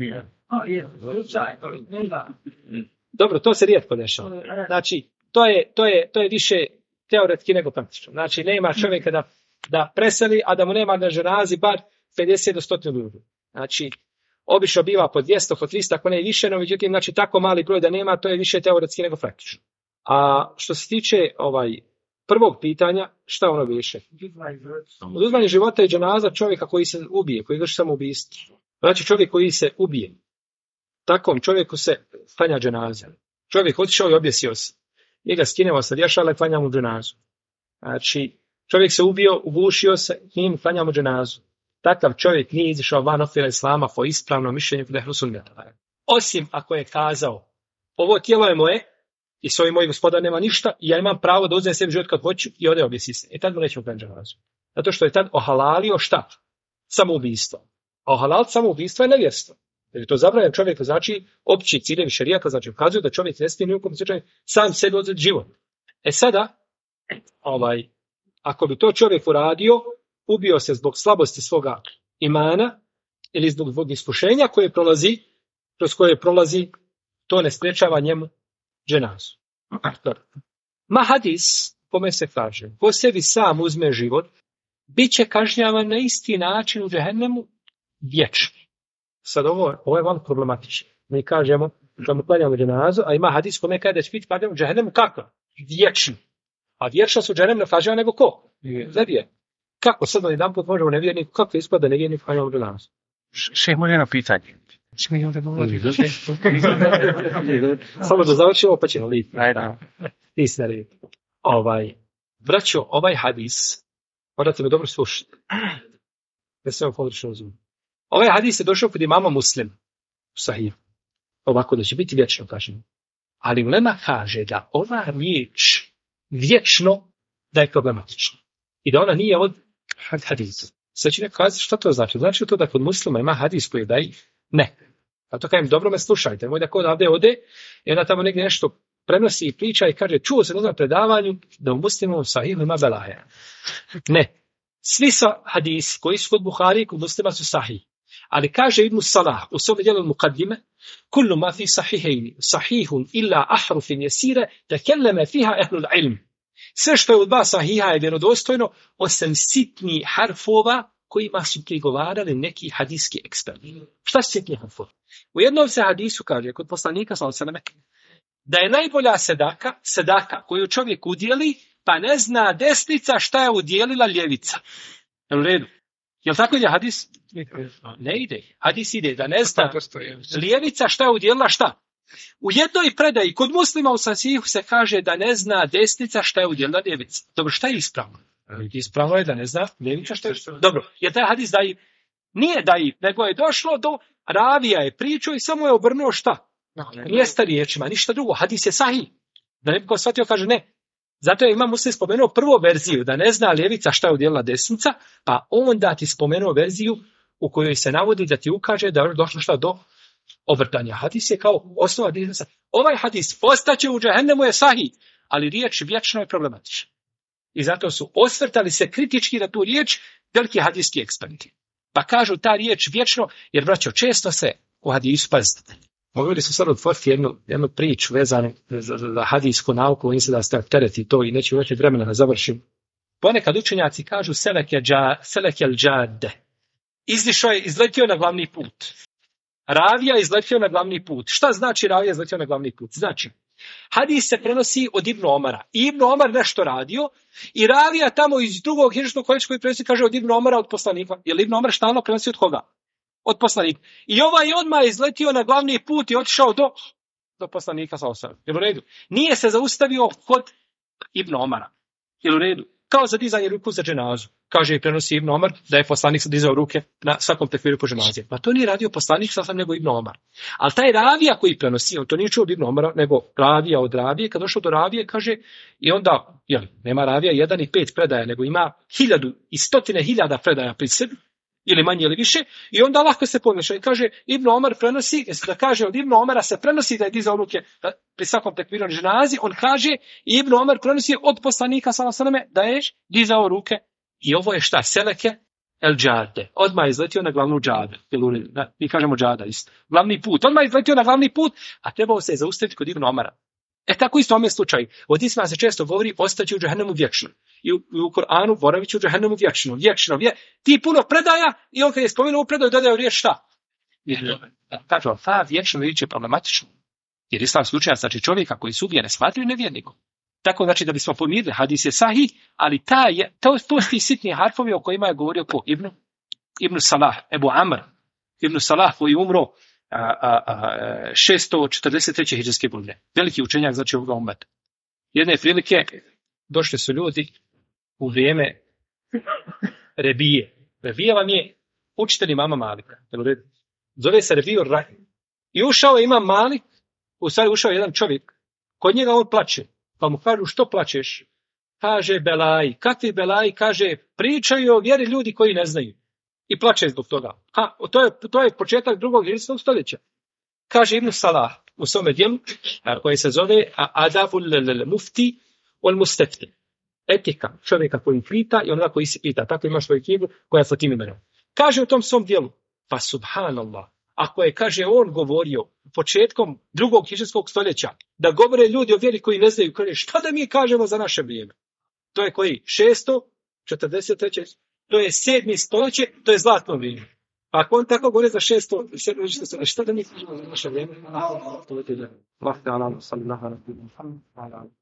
Dobro, to se rijetko dešava. Znači, to je više teoretski nego praktično. Znači, nema čovjeka da preseli, a da mu nema na ženazi bar 50 do 100 ljudi. Znači, obično biva po 200, po 300, ako ne i više, no međutim, znači tako mali broj da nema, to je više teoretski nego praktično. A što se tiče prvog pitanja, šta ono više? Oduzimanje života je dženaza čovjeka koji se ubije, koji vrši samoubistvo. Znači čovjek koji se ubije. Takvom čovjeku se klanja dženaza. Čovjek otišao i objesio se. Njega skinemo sa vješala i klanja mu dženazu. Znači, čovjek se ubio, ugušio se, njim klanjamo dženazu. Takav čovjek nije izišao van okvira islama po ispravnom mišljenju kod ehlu sunneta. Osim ako je kazao, ovo tijelo je moje i s ovim moj gospodar nema ništa i ja imam pravo da uzmem sebi život kad hoću i ode objesi se. I tad mu nećemo klanjati dženazu. Zato što je tad ohalalio šta? Samoubistvo. A ohalal samoubistvo je nevjerstvo. Jer je to zabranjeno čovjeku, znači opći ciljevi šerijata, znači ukazuju da čovjek ne smije ni u kom slučaju sam sebi oduzeti život. Sada, ako bi to čovjek uradio, ubio se zbog slabosti svoga imana ili zbog iskušenja kroz koje prolazi, to ne sprečava njemu dženazu. Ma hadis, kome se kaže, ko sebi sam uzme život, bit će kažnjavan na isti način u džehennemu vječno. Sad ovo je vam problematično. Mi kažemo da mu klanjamo dženazu, a ima hadis kome kaže da će biti kažnjavan u džehennemu kako? Vječno. A vječno su džehennemu ne kažnjavan nego ko? Nevjer. Kako sad jedan put možemo nevjerniku, kako ispada nevjerniku klanjamo dženazu? Šeh, može jedno pitanje. Samo da završimo pa ćemo lijepo. Nisi na lijepo. Braćo, ovaj hadis, morate me dobro slušati. Da se vam područno razumije. Ovaj hadis je došao kod imama Muslim u Sahih. Ovako da će biti vječno kažnjen. Ali ulema kaže da ova riječ vječno da je problematična. I da ona nije od hadisa. Sad će neko kazati šta to znači. Znači to da kod Muslima ima hadis koji daje? Ne. A to kažem, dobro me slušajte. Moj da kod ovdje ode i onda tamo negdje nešto prenosi i priča i kaže čuo se na predavanju da u Muslimovom Sahihu ima belaja. Ne. Svi su hadisi koji su kod Buhari i kod Muslima su sahih. Ali kaže Ibn Salah u svom dijelu Muqaddime kullu ma fi sahihejni sahihun illa ahrufin jesire tekelleme fiha ehlul ilm. Sve što je od dva sahiha je vjerodostojno osim sitnih harfova kojima su prigovarali neki hadijski eksperti. Šta su sitni harfova? U jednom se hadisu kaže kod poslanika sallallahu alejhi ve sellem da je najbolja sedaka koju čovjek udjeli pa ne zna desnica šta je udjelila ljevica. Je u redu? Jel tako ide hadis? Ne ide. Hadis ide da ne zna ljevica šta je udjelila šta. U jednoj predaji kod Muslima u Sahihu se kaže da ne zna desnica šta je udjelila ljevica. Dobro, šta je ispravno? Ispravno je da ne zna ljevica šta je udjelila. Dobro, jer taj hadis daji, nije daji, nego je došlo do ravija je pričao i samo je obrnuo šta? Mjesta riječima, ništa drugo. Hadis je sahih. Da ne bi ko shvatio kaže ne. Zato je Imam Muslim spomenuo prvu verziju, da ne zna ljevica šta je udjelila desnica, pa onda ti spomenuo verziju u kojoj se navodi da ti ukaže da je došlo šta do obrtanja. Hadis je kao osnova hadisa. Ovaj hadis ostaće u džehennemu je sahih, ali riječ vječno je problematična. I zato su osvrtali se kritički na tu riječ veliki hadijski eksperti. Pa kažu ta riječ vječno, jer braćo, često se u hadisu, pazite, mogli su sad otvoriti jednu priču vezanu za hadijsku nauku, oni se da ste tereti to i neće imati vremena da završim. Ponekad učenjaci kažu selekel džade. Izlišao je, izletio na glavni put. Ravija izletio na glavni put. Šta znači ravija izletio na glavni put? Znači, hadis se prenosi od Ibn Omara. I Ibn Omar nešto radio i ravija tamo iz drugog hidžetskog kolječa koji prenosi kaže od Ibn Omara od poslanika. Jer Ibn Omar stalno prenosi od koga? Od poslanika. I ovaj odmah izletio na glavni put i otišao do poslanika sa osam. Jel u redu? Nije se zaustavio kod Ibn Omara. Jel u redu? Kao za dizanje ruku za dženazu. Kaže i prenosi Ibn Omar da je poslanik dizao ruke na svakom tekviru po dženazi. Pa to nije radio poslanik sa osam nego Ibn Omar. Ali taj ravija koji prenosi, on to nije čuo od Ibn Omara, nego ravija od ravije. Kad došao do ravije, kaže, i onda, nema ravija 1 i 5 predaja, nego ima 1000 i 100.000 predaja pri sebi. Ili manje ili više, i onda lako se pomiješa i kaže Ibn Omar prenosi, da kaže od Ibn Omara se prenosi da je dizao ruke pri svakom tekviru na dženazi, on kaže Ibn Omar prenosi od poslanika sallallahu alejhi ve selleme da je dizao ruke i ovo je šta? Seleke el džade. Odmah je izletio na glavnu džadu. Mi kažemo džada isto. Glavni put. Odmah je izletio na glavni put, a trebao se je zaustaviti kod Ibn Omara. Tako isto vam je slučaj. Od isma se često govori ostaći u džehennemu vječno. I u Koranu boravit će u džehennemu vječno. Ti puno predaja i on kad je spomenuo u predaju dodaju riječ šta? Kažu, ta vječno riječ je problematično. Jer islam slučaja znači čovjeka koji su ubije ne smatraju nevjernikom. Tako znači da bismo pomirili hadis je sahih, ali to su ti sitni harfovi o kojima je govorio ko Ibn Salah, Ebu Amr. Ibn Salah koji umro 643. hidžretske godine. Veliki učenjak znači ovoga ummeta. Jedne prilike došli su ljudi u vrijeme Rebije. Rebija vam je učitelj imama Malika. Zove se Rebiju Rahim. I ušao je imam Malik, u stvari ušao je jedan čovjek, kod njega on plače. Pa mu kažu, što plačeš? Kaže, belaji. Kakvi belaji? Kaže, pričaju o vjeri ljudi koji ne znaju. I plače zbog toga. To je početak 2. stoljeća. Kaže Ibn Salah u svome djelu, koje se zove Adabul Mufti wal Mustafti. Etika čovjeka koji pita i onoga koji se pita. Tako ima svoju knjigu koja je Fatim imenom. Kaže u tom svom djelu, pa subhanallah, ako je, kaže, on govorio početkom 2. hidžretskog stoljeća, da govore ljudi o vjeri koji ne znaju, kaže, šta da mi kažemo za naše vrijeme? To je koji? 643. To je 7. stoljeće, to je zlatno vrijeme. Ako on tako govori za 600, šta da mi kažemo za naše vrijeme?